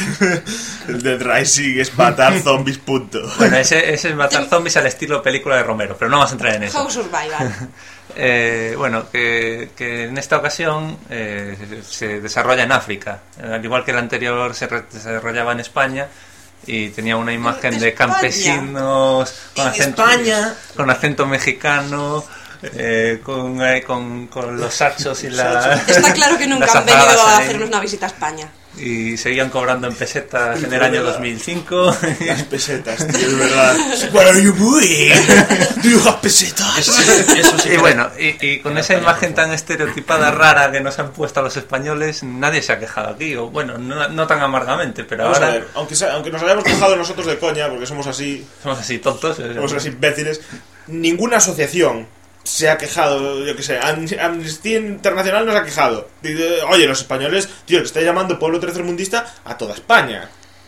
El Dead Rising es matar zombies, punto. Bueno, ese es matar zombies al estilo película de Romero, pero no vamos a entrar en eso. How Survival. Bueno, que en esta ocasión se desarrolla en África, al igual que el anterior se desarrollaba en España y tenía una imagen de España. campesinos España. con acento mexicano, con los sachos y la... Está claro que nunca las han venido azadas a ahí. hacernos una visita a España. Y seguían cobrando en pesetas en el año 2005. Las pesetas, tío, es verdad. Where are you moving? Do you have pesetas? Eso sí Y bueno, y con esa imagen tan estereotipada rara que nos han puesto a los españoles, nadie se ha quejado aquí, o bueno, no tan amargamente, pero Vamos a ahora ver, aunque nos hayamos quejado nosotros de coña, porque somos así tontos. somos así imbéciles, ninguna asociación se ha quejado, yo que sé, Amnistía Internacional nos ha quejado. Dice, oye, los españoles, tío, le estáis llamando pueblo tercermundista a toda España.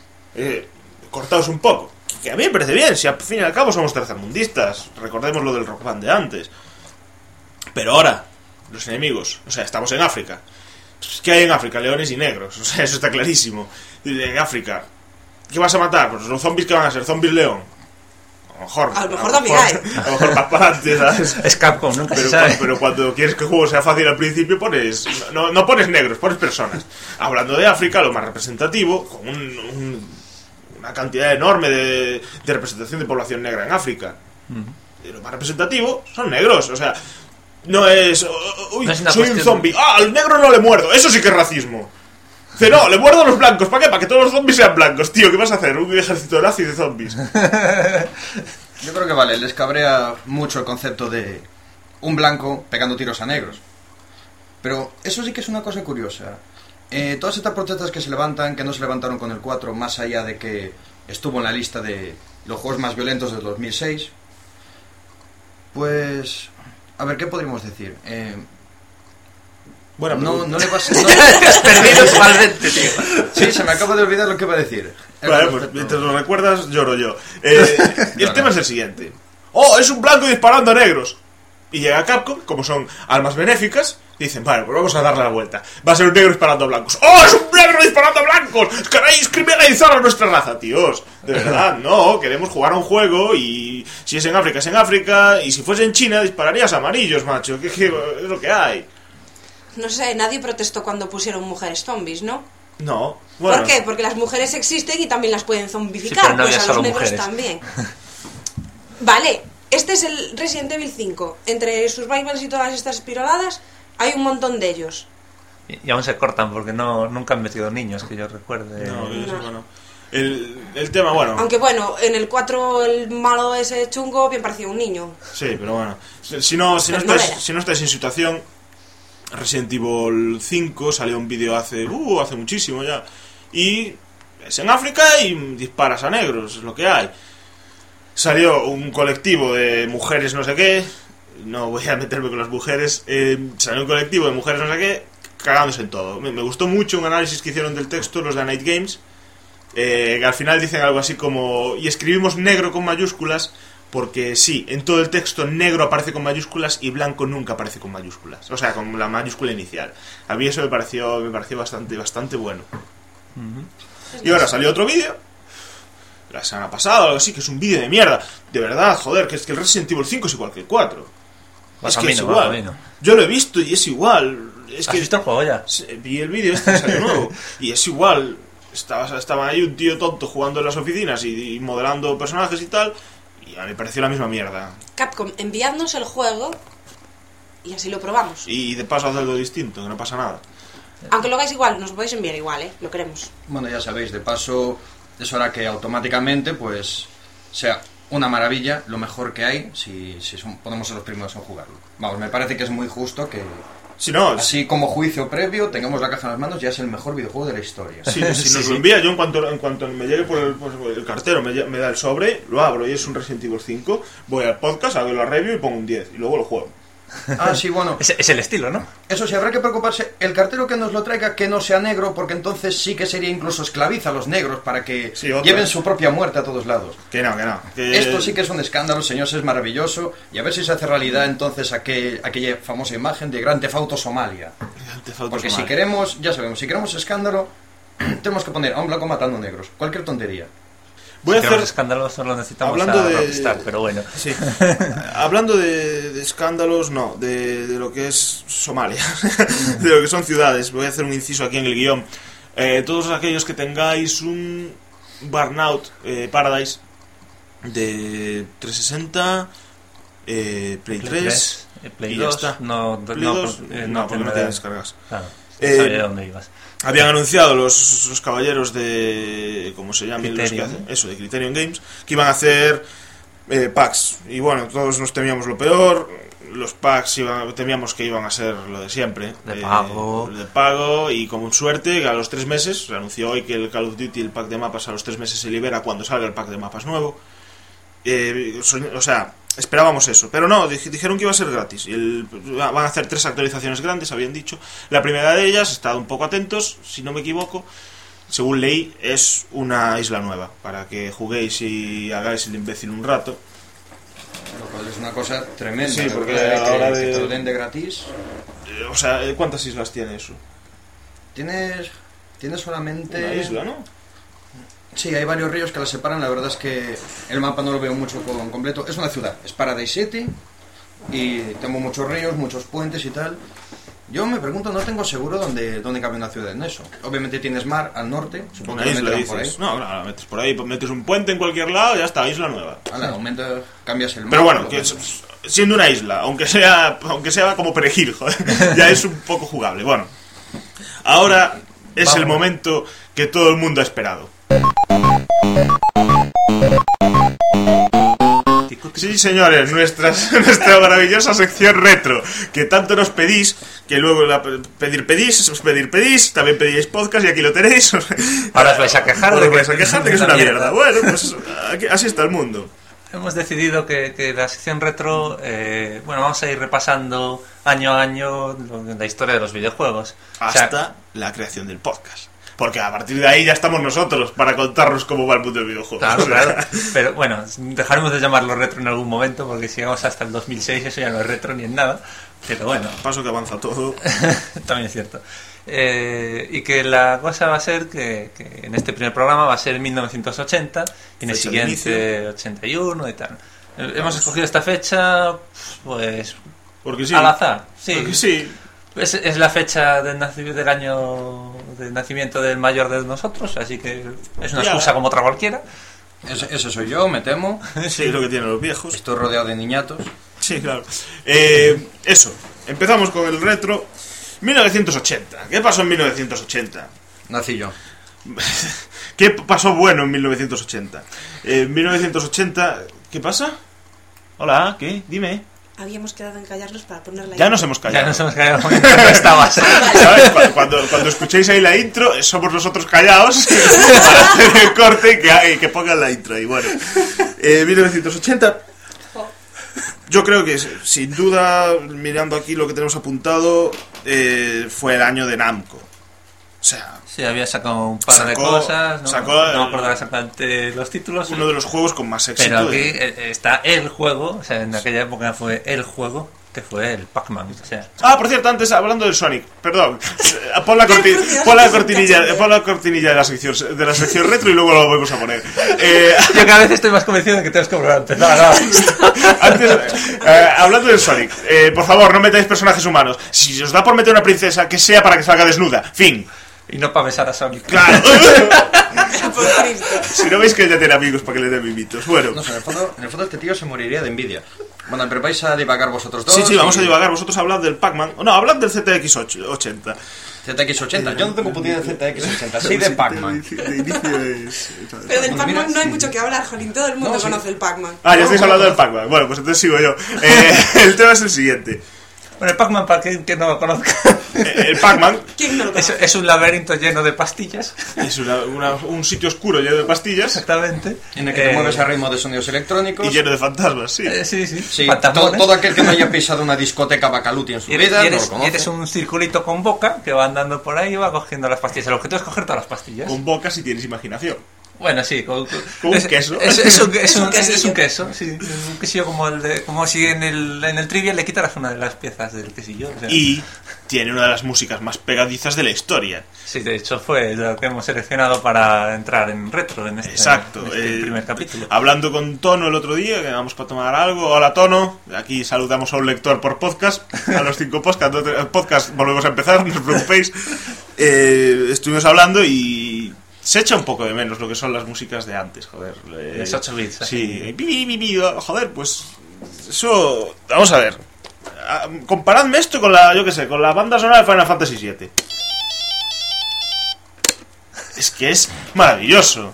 Cortaos un poco. Que a mí me parece bien, si al fin y al cabo somos tercermundistas. Recordemos lo del Rock Band de antes. Pero ahora, los enemigos, o sea, estamos en África. ¿Qué hay en África? Leones y negros, o sea, eso está clarísimo. En África, ¿qué vas a matar? Pues los zombies que van a ser, zombies león. A lo mejor también hay. A lo mejor más para adelante, ¿sabes? Es Capcom, nunca se sabe. Pero cuando quieres que el juego sea fácil al principio pones... No pones negros, pones personas. Hablando de África, lo más representativo, con una cantidad enorme de representación de población negra en África. Lo más representativo son negros, o sea... No es... Uy, No es una soy un cuestión- zombie. Al negro no le muerdo. Eso sí que es racismo. Dice, no, le muerdo a los blancos. ¿Para qué? Para que todos los zombies sean blancos. Tío, ¿qué vas a hacer? Un ejército nazi de zombies. Yo creo que vale, les cabrea mucho el concepto de un blanco pegando tiros a negros. Pero eso sí que es una cosa curiosa. Todas estas protestas que se levantan, que no se levantaron con el 4, más allá de que estuvo en la lista de los juegos más violentos del 2006, pues... A ver, ¿qué podríamos decir? Buena pregunta. No le vas Te has perdido totalmente, tío. Sí, se me acaba de olvidar lo que iba a decir. Vale, pues mientras lo recuerdas, lloro yo. El tema es el siguiente. ¡Oh, es un blanco disparando a negros! Y llega Capcom, como son almas benéficas, dicen, vale, pues vamos a darle la vuelta. Va a ser un negro disparando a blancos. ¡Oh, es un negro disparando a blancos! ¡Queréis criminalizar a nuestra raza, tíos! De verdad, no, queremos jugar a un juego y si es en África, es en África. Y si fuese en China, dispararías a amarillos, macho. Que es lo que hay. No sé, nadie protestó cuando pusieron mujeres zombies, ¿no? No, bueno. ¿Por qué? Porque las mujeres existen y también las pueden Sí, zombificar, pero no pues había a los solo negros mujeres. también. Vale, este es el Resident Evil 5. Entre survivals y todas estas piroladas, hay un montón de ellos. Y aún se cortan porque nunca han metido niños, que yo recuerde. No, eso, No. bueno. El tema, bueno. Aunque bueno, en el 4 el malo ese chungo bien parecía un niño. Sí, pero bueno. Si no estáis en situación, Resident Evil 5 salió un vídeo hace muchísimo ya. Y es en África y disparas a negros, es lo que hay. Salió un colectivo de mujeres no sé qué. No voy a meterme con las mujeres. Salió un colectivo de mujeres no sé qué, cagándose en todo. Me gustó mucho un análisis que hicieron del texto los de Night Games. Que al final dicen algo así como... Y escribimos negro con mayúsculas porque sí, en todo el texto negro aparece con mayúsculas y blanco nunca aparece con mayúsculas. O sea, con la mayúscula inicial. A mí eso me pareció bastante bueno. Y ahora salió otro vídeo la semana pasada o algo así, que es un vídeo de mierda. De verdad, joder, que es que el Resident Evil 5 es igual que el 4. Es que es igual. Yo lo he visto y es igual. Es ¿Has que visto el juego ya? vi el vídeo este que salió nuevo y es igual. Estaban ahí un tío tonto jugando en las oficinas y modelando personajes y tal, y y a mí me pareció la misma mierda. Capcom, enviadnos el juego y así lo probamos. Y de paso hacerlo distinto, que no pasa nada. Aunque lo hagáis igual, nos lo podéis enviar igual, lo queremos. Bueno, ya sabéis, de paso, eso hará que automáticamente pues sea una maravilla, lo mejor que hay, si podemos ser los primeros en jugarlo. Vamos, me parece que es muy justo que, Si no, así como juicio previo, tengamos la caja en las manos, ya es el mejor videojuego de la historia. si nos lo envía, yo en cuanto me llegue por el cartero, me da el sobre, lo abro y es un Resident Evil 5, voy al podcast, hago la review y pongo un 10 y luego lo juego. Ah, sí, bueno. Es el estilo, ¿no? Eso sí, habrá que preocuparse. El cartero que nos lo traiga que no sea negro, porque entonces sí que sería incluso esclaviza a los negros para que Sí, otra. lleven su propia muerte a todos lados. Que no. Esto sí que es un escándalo, señores, es maravilloso. Y a ver si se hace realidad entonces aquella famosa imagen de Grand Theft Auto Somalia. Porque si queremos, ya sabemos, si queremos escándalo, tenemos que poner a un blanco matando negros. Cualquier tontería. Voy a Si hacer... queremos escándalos solo necesitamos Hablando a de- Rockstar, pero bueno. Sí. Hablando de escándalos, no, de lo que es Somalia, de lo que son ciudades, voy a hacer un inciso aquí en el guión. Todos aquellos que tengáis un Burnout Paradise de 360, Play 3 Play y ya 2, está. no, Play no, 2, no, porque no me tienes da- descargas. Claro, Eh, sabía dónde ibas. Habían anunciado los caballeros de... ¿Cómo se llaman? Los que Criterion. hacen eso, de Criterion Games, que iban a hacer packs. Y bueno, todos nos temíamos lo peor. Los packs temíamos que iban a ser lo de siempre. De pago. De pago, y con suerte, a los 3 meses, se anunció hoy que el Call of Duty, el pack de mapas, a los 3 meses se libera cuando salga el pack de mapas nuevo. O sea, esperábamos eso, pero no, dijeron que iba a ser gratis. Van a hacer 3 actualizaciones grandes, habían dicho. La primera de ellas, estad un poco atentos, si no me equivoco, según leí, es una isla nueva, para que juguéis y hagáis el imbécil un rato. Lo cual es una cosa tremenda. Sí, de porque verdad, a la hora que de- te lo den de gratis. O sea, ¿cuántas islas tiene eso? Tienes solamente... Una isla, ¿no? Sí, hay varios ríos que la separan. La verdad es que el mapa no lo veo mucho completo. Es una ciudad, es Paradise City. Y tengo muchos ríos, muchos puentes y tal. Yo me pregunto, no tengo seguro dónde cabe una ciudad en eso. Obviamente tienes mar al norte, supongo Una que lo isla, meterán por ahí. dices. No, claro, la metes por ahí, metes un puente en cualquier lado y ya está, isla nueva. Cambias el mar. Pero bueno, lo que que- siendo una isla, aunque sea como perejil, joder, ya es un poco jugable. Bueno, ahora es Vamos. el momento que todo el mundo ha esperado. Sí, señores, nuestra maravillosa sección retro, que tanto nos pedís, que luego pedís, también pedíais podcast y aquí lo tenéis. Ahora os vais a quejar Ahora de os vais a quejar de que es una mierda. mierda. Bueno, pues así está el mundo. Hemos decidido que la sección retro, bueno, vamos a ir repasando año a año la historia de los videojuegos. Hasta O sea, la creación del podcast. Porque a partir de ahí ya estamos nosotros para contarnos cómo va el mundo del videojuego. claro, O sea, claro. Pero bueno, dejaremos de llamarlo retro en algún momento, porque si llegamos hasta el 2006 eso ya no es retro ni en nada. Pero bueno, Paso que avanza todo. también es cierto. Y que la cosa va a ser que en este primer programa va a ser 1980 y en el Fecha de siguiente 81 y tal. Hemos escogido esta fecha, pues Porque sí. al azar. Sí. Porque sí. Es la fecha del año de nacimiento del mayor de nosotros, así que es una Ya. excusa como otra cualquiera. Ese soy yo, me temo. Sí, es lo que tienen los viejos. Estoy rodeado de niñatos. Sí, claro. Eso. Empezamos con el retro. 1980. ¿Qué pasó en 1980? Nací yo. ¿Qué pasó bueno en 1980? En 1980... ¿Qué pasa? Hola, ¿qué? Dime. Habíamos quedado en callarnos para ponerla Ya nos hemos callado. Ya nos hemos quedado cuando estabas. ¿Sabes? Cuando escuchéis ahí la intro, somos nosotros callados para hacer el corte y que pongan la intro. Y bueno, 1980, yo creo que sin duda, mirando aquí lo que tenemos apuntado, fue el año de Namco. O sea, Sí, había sacado un par de Sacó- cosas, no, sacó no me acuerdo exactamente los títulos. uno de los juegos con más éxito. Pero aquí está el juego, o sea, en aquella época fue el juego, que fue el Pac-Man. O sea, Ah, por cierto, antes hablando del Sonic, perdón, pon la cortinilla de la sección retro y luego lo volvemos a poner. yo cada vez estoy más convencido de que tenemos que volver a empezar. Antes, hablando del Sonic, por favor, no metáis personajes humanos. Si os da por meter una princesa, que sea para que salga desnuda. Fin. Y no para besar a Sonic. Claro. Por Cristo. Si no veis que ya tiene amigos para que le den mimitos. Bueno. No sé, en el fondo este tío se moriría de envidia. Bueno, pero vais a divagar vosotros dos. Sí, vamos a divagar. Vosotros hablad del Pac-Man. No, hablad del ZX80. ZX80. Yo no tengo puta idea de ZX80. Sí, de Pac-Man. De inicio es... Pero del Pues Pac-Man mira, no hay sí. mucho que hablar, Jolín. Todo el mundo No, sí. conoce el Pac-Man. Ah, ya estáis hablando del Pac-Man. Bueno, pues entonces sigo yo. El tema es el siguiente. Bueno, el Pac-Man, para quien que no lo conozca, El Pac-Man ¿Quién no lo es, conoce? es un laberinto lleno de pastillas. es un sitio oscuro lleno de pastillas Exactamente. En el que te mueves a ritmo de sonidos electrónicos. y lleno de fantasmas, sí. Sí. Sí, Fantasmones. todo aquel que no haya pisado una discoteca Bacaluti en su Y vida eres, no lo conoce. eres un circulito con boca que va andando por ahí y va cogiendo las pastillas. El objetivo es coger todas las pastillas. Con boca si tienes imaginación. Bueno, sí, Con un queso. Es un quesillo, sí. Un quesillo como si en el trivia le quitaras una de las piezas del quesillo. O sea. Y tiene una de las músicas más pegadizas de la historia. Sí, de hecho fue lo que hemos seleccionado para entrar en retro en este, Exacto. en este primer capítulo. Hablando con Tono el otro día, que vamos para tomar algo. Hola, Tono. Aquí saludamos a un lector por podcast. A los 5 podcast volvemos a empezar, no os preocupéis. Estuvimos hablando y se echa un poco de menos lo que son las músicas de antes, joder. Los 8 bits. Sí, joder, pues eso... Vamos a ver. Comparadme esto con con la banda sonora de Final Fantasy VII. Es que es maravilloso.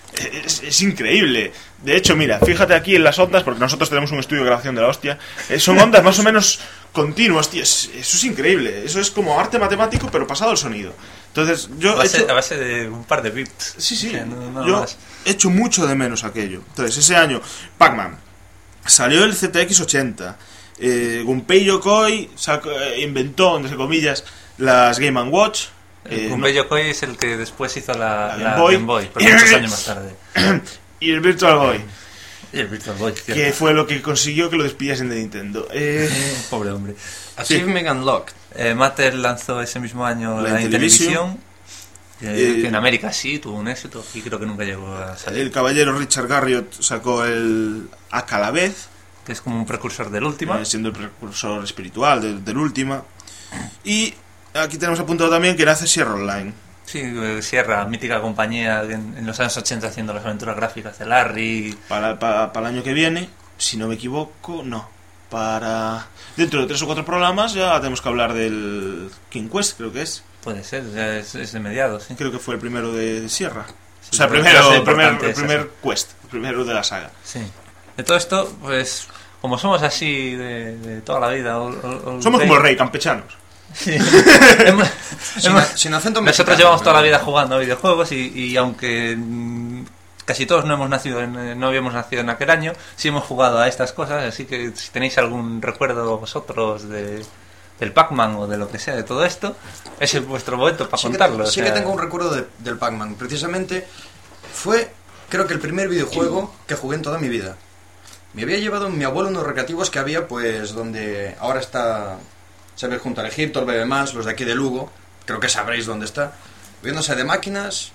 Es increíble. De hecho, mira, fíjate aquí en las ondas, porque nosotros tenemos un estudio de grabación de la hostia. Son ondas más o menos continuas, tío. Eso es increíble. Eso es como arte matemático, pero pasado al sonido. Entonces, yo A base de un par de bits. Sí, O sea, no yo más. echo mucho de menos aquello. Entonces, ese año, Pac-Man, salió el ZX80, Gunpei Yokoi inventó, entre comillas, las Game & Watch. Gunpei Yokoi es el que después hizo la Game Boy. pero muchos años más tarde. Y el Virtual Boy, Y el Virtual Boy, cierto. que fue lo que consiguió que lo despidiesen de Nintendo. Pobre hombre. Achievement Unlocked. Mattel lanzó ese mismo año La la Intellivision. Intellivision, que en América sí tuvo un éxito, y creo que nunca llegó a salir. El caballero Richard Garriott sacó el AK a la vez, Que es como un precursor del último. siendo el precursor espiritual del Ultima. Y aquí tenemos apuntado también que nace Sierra Online. Sí, Sierra, mítica compañía en los años 80 haciendo las aventuras gráficas de Larry. Para el año que viene, si no me equivoco, no. Dentro de 3 o 4 programas ya tenemos que hablar del King Quest, creo que es. Puede ser, es de mediados, sí. Creo que fue el primero de Sierra. Sí, O sea, el pero primero, es el importante primer eso, Quest, el primero de la saga. sí. De todo esto, pues, como somos así de toda la vida... Somos como el rey, campechanos. Sí. Hemos- Sin acento mexicano. Nosotros llevamos toda la vida jugando a videojuegos y aunque casi todos no habíamos nacido en aquel año, sí hemos jugado a estas cosas, así que si tenéis algún recuerdo vosotros del Pac-Man o de lo que sea de todo esto, ese es vuestro momento para contarlo. Sí que tengo un recuerdo del Pac-Man. Precisamente fue, creo que el primer videojuego que jugué en toda mi vida. Me había llevado mi abuelo unos recreativos que había, pues, donde ahora está, ¿sabes? Junto al Egipto, el BB+, los de aquí de Lugo. Creo que sabréis dónde está. Viéndose de máquinas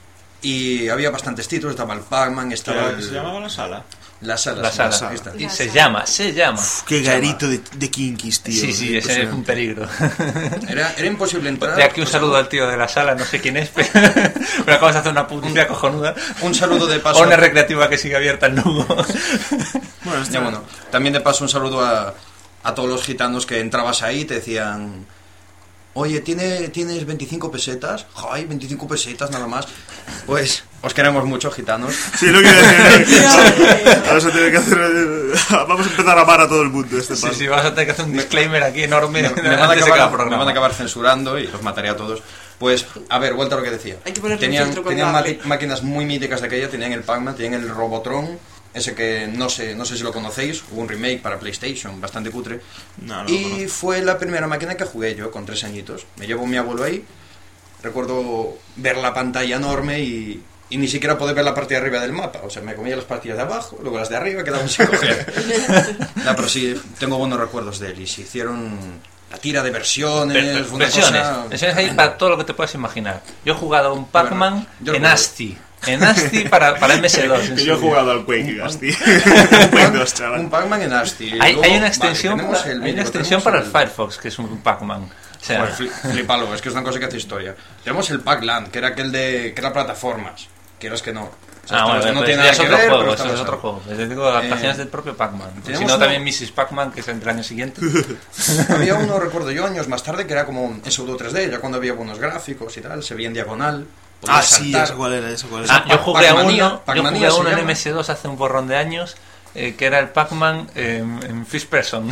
y había bastantes títulos. Estaba el Pac-Man, estaba ¿Se llamaba la sala? La sala. La sí, sala. ahí está. Y La se sala. llama. Qué garito de kinkis, tío. Sí, ese es un peligro. Era imposible entrar. De aquí un saludo al tío de la sala, no sé quién es, pero acabas de hacer una publicidad cojonuda. Un saludo de paso. O una recreativa que sigue abierta en Lugo. Bueno, Ya, bueno, también de paso un saludo a todos los gitanos que entrabas ahí y te decían: oye, ¿tienes 25 pesetas? ¡Ay, 25 pesetas nada más! Pues os queremos mucho, gitanos. Sí, lo quiero decir. Vamos a tener que hacer. Vamos a empezar a amar a todo el mundo este Sí, paso. sí, vas a tener que hacer un disclaimer aquí enorme. Me van antes de cada programa. me van a acabar censurando y los mataré a todos. Pues, a ver, vuelta a lo que decía. Hay que ponerle un Tenían filtro controlable. máquinas muy míticas de aquella. Tenían el Pac-Man, tenían el Robotron, ese que no sé si lo conocéis. Hubo un remake para PlayStation, bastante cutre. No, no lo Y conozco. fue la primera máquina que jugué yo con 3 añitos. Me llevó mi abuelo ahí. Recuerdo ver la pantalla enorme y ni siquiera poder ver la parte de arriba del mapa. O sea, me comía las partidas de abajo, luego las de arriba, quedaban sin coger. No, pero sí, tengo buenos recuerdos de él. Y se hicieron la tira de versiones. Fue una cosa- Versiones hay para todo lo que te puedas imaginar. Yo he jugado un Pac-Man Bueno, yo en lo- ASCII. En ASCII para MS2. en Que su yo he día. jugado al Quake, Gasti. Quake 2, chaval. Un Pac-Man en ASCII. Hay Luego, una extensión, tenemos para, el hay una mítico, extensión tenemos para el Firefox, que es un Pac-Man. O sea, Flipalo, es que es una cosa que hace historia. Tenemos el Pac-Land, que era aquel que era plataformas. quieras que no. O sea, bueno, no pues tiene ya nada es que otro ver, juego, pero eso está es otro basado. juego. Yo digo adaptaciones del propio Pac-Man. tenemos Si no, uno- también Mrs. Pac-Man, que es el año siguiente. Había uno, recuerdo yo, años más tarde, que era como en pseudo 3D, ya cuando había buenos gráficos y tal, se veía en diagonal. podías Sí, saltar. esa cuál era, esa cuál era. Yo jugué a uno Pac-Manía se en llama. MS2 hace un porrón de años, que era el Pac-Man en first person.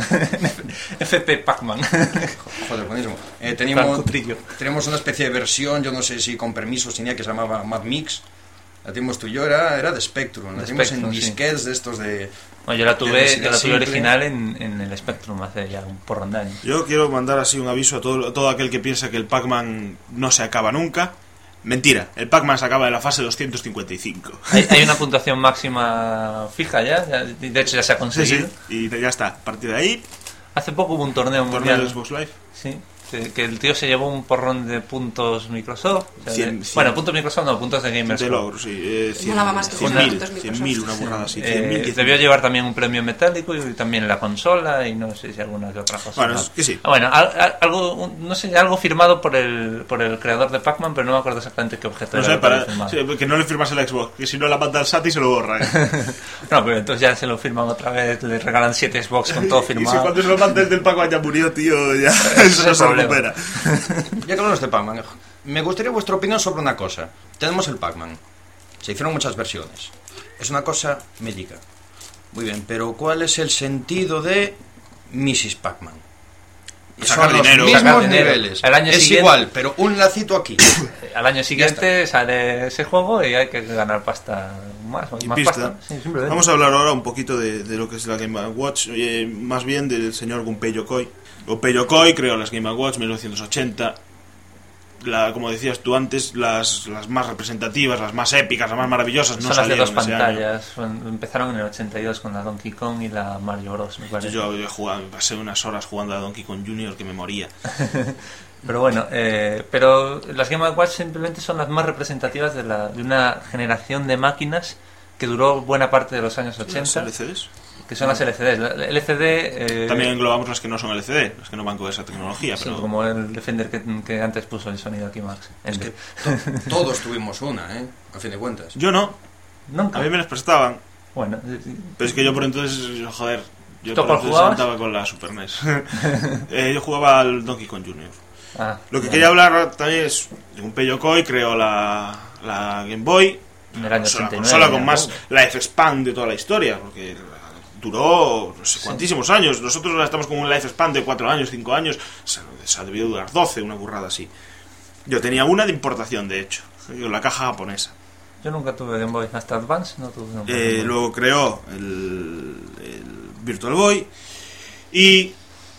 FP Pac-Man. Joder, buenísimo. Franco Trillo. Teníamos una especie de versión, yo no sé si con permiso tenía, que se llamaba Mad Mix. La teníamos tú y yo, era de Spectrum. La teníamos en Spectrum, sí. disquets de estos de... Bueno, yo la tuve simple. original en el Spectrum hace ya un porrón de años. Yo quiero mandar así un aviso a todo aquel que piensa que el Pac-Man no se acaba nunca. Mentira, el Pac-Man se acaba en la fase 255. Hay una puntuación máxima fija ya, de hecho ya se ha Sí, conseguido. sí, y ya está. A partir de ahí, Hace poco hubo un torneo torneo mundial. de Xbox Live. Sí, que el tío se llevó un porrón de puntos Microsoft. O sea, 100. Bueno, puntos Microsoft no, puntos de Gamers De Club. logros, sí. Molaba más que 100.000, puntos Microsoft. 100.000, una burrada así. 100.000, Debió llevar también un premio metálico y también la consola y no sé si alguna que otra cosa. Bueno, ¿no? es que sí. Bueno, algo, no sé, algo firmado por el creador de Pac-Man, pero no me acuerdo exactamente qué objeto No era sé, lo que había para firmado. sí, que no le firmas el Xbox, que si no la manda al SAT y se lo borra. No, pero entonces ya se lo firman otra vez, le regalan 7 Xbox con todo Y si firmado. cuando se lo manda el del Pac-Man ya murió, tío, ya es eso no el se problema. recupera. Ya que hablamos de Pac-Man, me gustaría vuestra opinión sobre una cosa. Tenemos el Pac-Man. Se hicieron muchas versiones. Es una cosa médica. Muy bien, pero ¿cuál es el sentido de Mrs. Pac-Man? Sacar Son dinero. los Sacar mismos dinero. niveles. El año es siguiente- igual, pero un lacito aquí. Al año siguiente sale ese juego y hay que ganar pasta más Y más pista. pasta. Sí, simplemente. Vamos a hablar ahora un poquito de lo que es la Game Watch, más bien del señor Gunpei Yokoi. Gunpei Yokoi creó las Game Watch en 1980. Como decías tú antes, las más representativas, las más épicas, las más maravillosas no Son las de salieron dos ese año. pantallas. Empezaron en el 82 con la Donkey Kong y la Mario Bros. Me parece. Yo pasé unas horas jugando a Donkey Kong Jr. que me moría. Pero bueno, pero las Game Watch simplemente son las más representativas de una generación de máquinas que duró buena parte de los años 80, ¿Los LCDs? que son las LCDs. La LCD, También englobamos las que no son LCD, las que no van con esa tecnología. sí, Pero como el Defender que antes puso el sonido aquí, Max. Es que todos tuvimos una, a fin de cuentas. yo no, Nunca. a mí me las prestaban. Bueno, Pero es que yo por entonces, joder, yo ¿Tú por cuál entonces jugabas? andaba con la Super NES. Yo jugaba al Donkey Kong Jr. Lo que bueno, quería hablar también es de Gunpei Yokoi creó la Game Boy, en el año la 89. consola con ya, más ¿no? life span de toda la historia, porque duró no sé cuantísimos años. Nosotros ahora estamos con un life span de 4 años, 5 años, o sea, debió durar 12, una burrada así. Yo tenía una de importación, de hecho, la caja japonesa. Yo nunca tuve Game Boy, hasta Advance no tuve nunca Game Boy. Luego creó el Virtual Boy y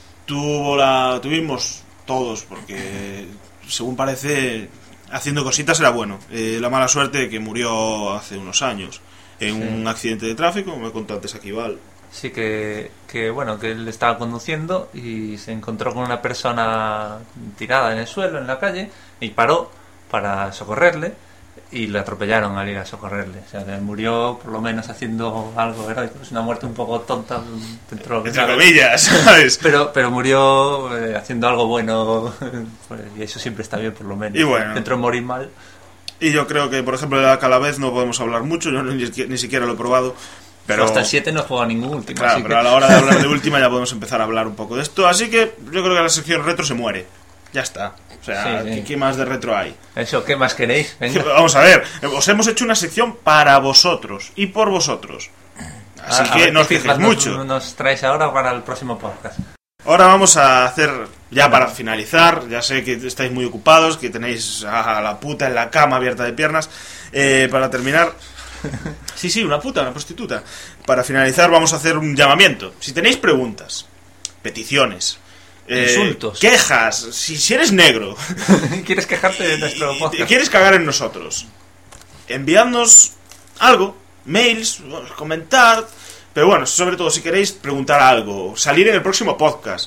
tuvimos todos, porque según parece haciendo cositas era bueno. La mala suerte de que murió hace unos años en un accidente de tráfico, como me contó antes aquí Val. Sí, que bueno, que él estaba conduciendo y se encontró con una persona tirada en el suelo, en la calle, y paró para socorrerle y le atropellaron al ir a socorrerle. O sea, que murió por lo menos haciendo algo heroico. Es una muerte un poco tonta dentro de lo que Entre cabe. comillas, ¿sabes? Pero murió haciendo algo bueno, pues, y eso siempre está bien, por lo menos. Y bueno. Dentro de morir mal. Y yo creo que, por ejemplo, de la Calavez no podemos hablar mucho, yo ni siquiera lo he probado. Pero hasta el 7 no he jugado ningún último. claro, así pero que- a la hora de hablar de última ya podemos empezar a hablar un poco de esto. Así que yo creo que la sección retro se muere. Ya está. O sea, Sí, sí. ¿qué más de retro hay? Eso, ¿qué más queréis? Venga. Vamos a ver, os hemos hecho una sección para vosotros y por vosotros. Así A que ver no os qué quejéis fijas mucho. nos traéis ahora para el próximo podcast. Ahora vamos a hacer, ya para finalizar, ya sé que estáis muy ocupados, que tenéis a la puta en la cama abierta de piernas. Para terminar... Sí, una puta, una prostituta. Para finalizar vamos a hacer un llamamiento. Si tenéis preguntas, peticiones, Insultos, quejas, si eres negro ¿quieres quejarte de nuestro y podcast? quieres cagar en nosotros, enviadnos algo, mails, comentar, pero bueno, sobre todo si queréis preguntar algo, salir en el próximo podcast,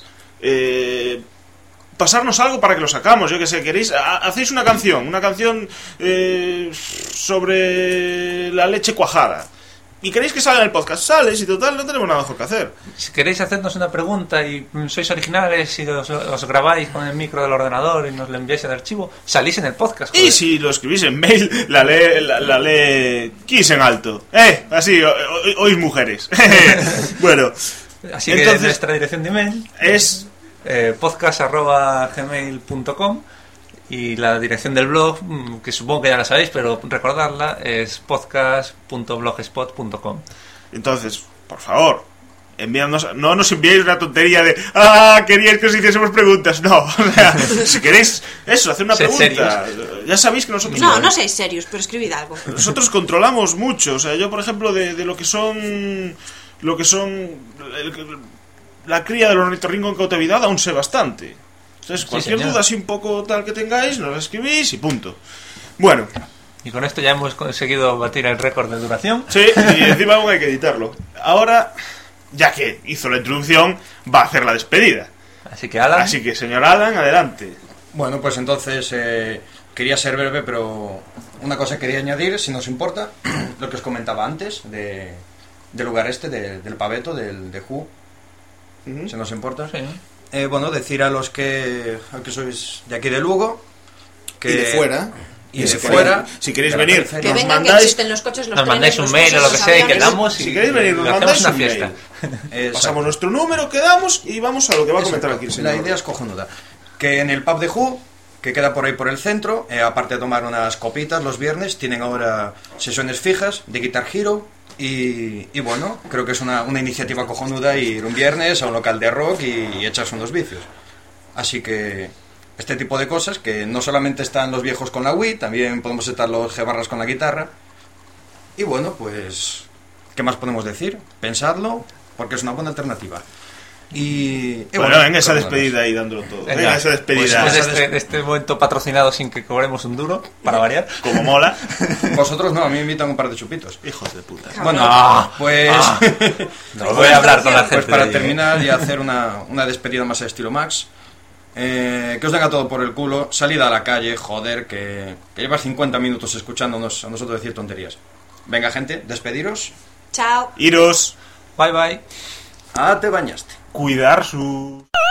pasarnos algo para que lo sacamos, yo que sé, queréis, hacéis una canción sobre la leche cuajada, y queréis que salga en el podcast, sales y total, no tenemos nada mejor que hacer. Si queréis hacernos una pregunta y sois originales y os grabáis con el micro del ordenador y nos lo enviáis el archivo, salís en el podcast. Y si lo escribís en mail, la lee Kiss en alto. Así, oís mujeres. Bueno, así entonces, que nuestra dirección de email es podcast@gmail.com y la dirección del blog, que supongo que ya la sabéis, pero recordarla, es podcast.blogspot.com. Entonces, por favor, enviadnos, no nos enviéis una tontería de queríais que os hiciésemos preguntas. No, o sea, si queréis eso, hacer una Sed pregunta, ya sabéis que nosotros No seáis serios, pero escribid algo. nosotros controlamos mucho. O sea, yo por ejemplo de lo que son la cría del ornitorrinco en cautividad aún sé bastante. Entonces, cualquier duda así un poco tal que tengáis, nos la escribís y punto. Bueno, Y con esto ya hemos conseguido batir el récord de duración. sí, y encima aún hay que editarlo. Ahora, ya que hizo la introducción, va a hacer la despedida. Así que Alan, Así que, señor Alan, adelante. Bueno, pues entonces quería ser breve, pero una cosa quería añadir, si nos importa, lo que os comentaba antes del lugar del paveto, de Who, si nos importa. sí. Bueno, decir a los que sois de aquí de Lugo que, Y de fuera. y de fuera, Si queréis de la venir, periferia. Que nos vengan, que mandáis, existen los coches, los Nos trenes, mandáis un los mail o buses, lo que los sea y aviones. quedamos Si queréis venir, nos y hacemos mandáis una un fiesta. Exacto. pasamos nuestro número, quedamos y vamos a lo que va a comentar aquí el señor. La idea es cojonuda. Que en el pub de Who, que queda por ahí por el centro, aparte de tomar unas copitas los viernes, tienen ahora sesiones fijas de Guitar Hero. Y bueno, creo que es una iniciativa cojonuda ir un viernes a un local de rock y echarse unos vicios. Así que este tipo de cosas, que no solamente están los viejos con la Wii, también podemos estar los G-barras con la guitarra. Y bueno, pues, ¿qué más podemos decir? Pensadlo, porque es una buena alternativa. Y Bueno, venga esa creo que despedida ahí dándolo todo. Venga, Venga esa despedida. Después de este momento patrocinado sin que cobremos un duro, para variar. Como mola. Vosotros no, a mí me invitan un par de chupitos. Hijos de puta. Bueno, pues... No voy a hablar con la gente. Pues para de allí, terminar y hacer una despedida más a estilo Max, que os den a todo por el culo, salida a la calle, joder, que llevas 50 minutos escuchándonos a nosotros decir tonterías. Venga, gente, despediros. Chao. Iros, Bye bye. Te bañaste. cuidar su...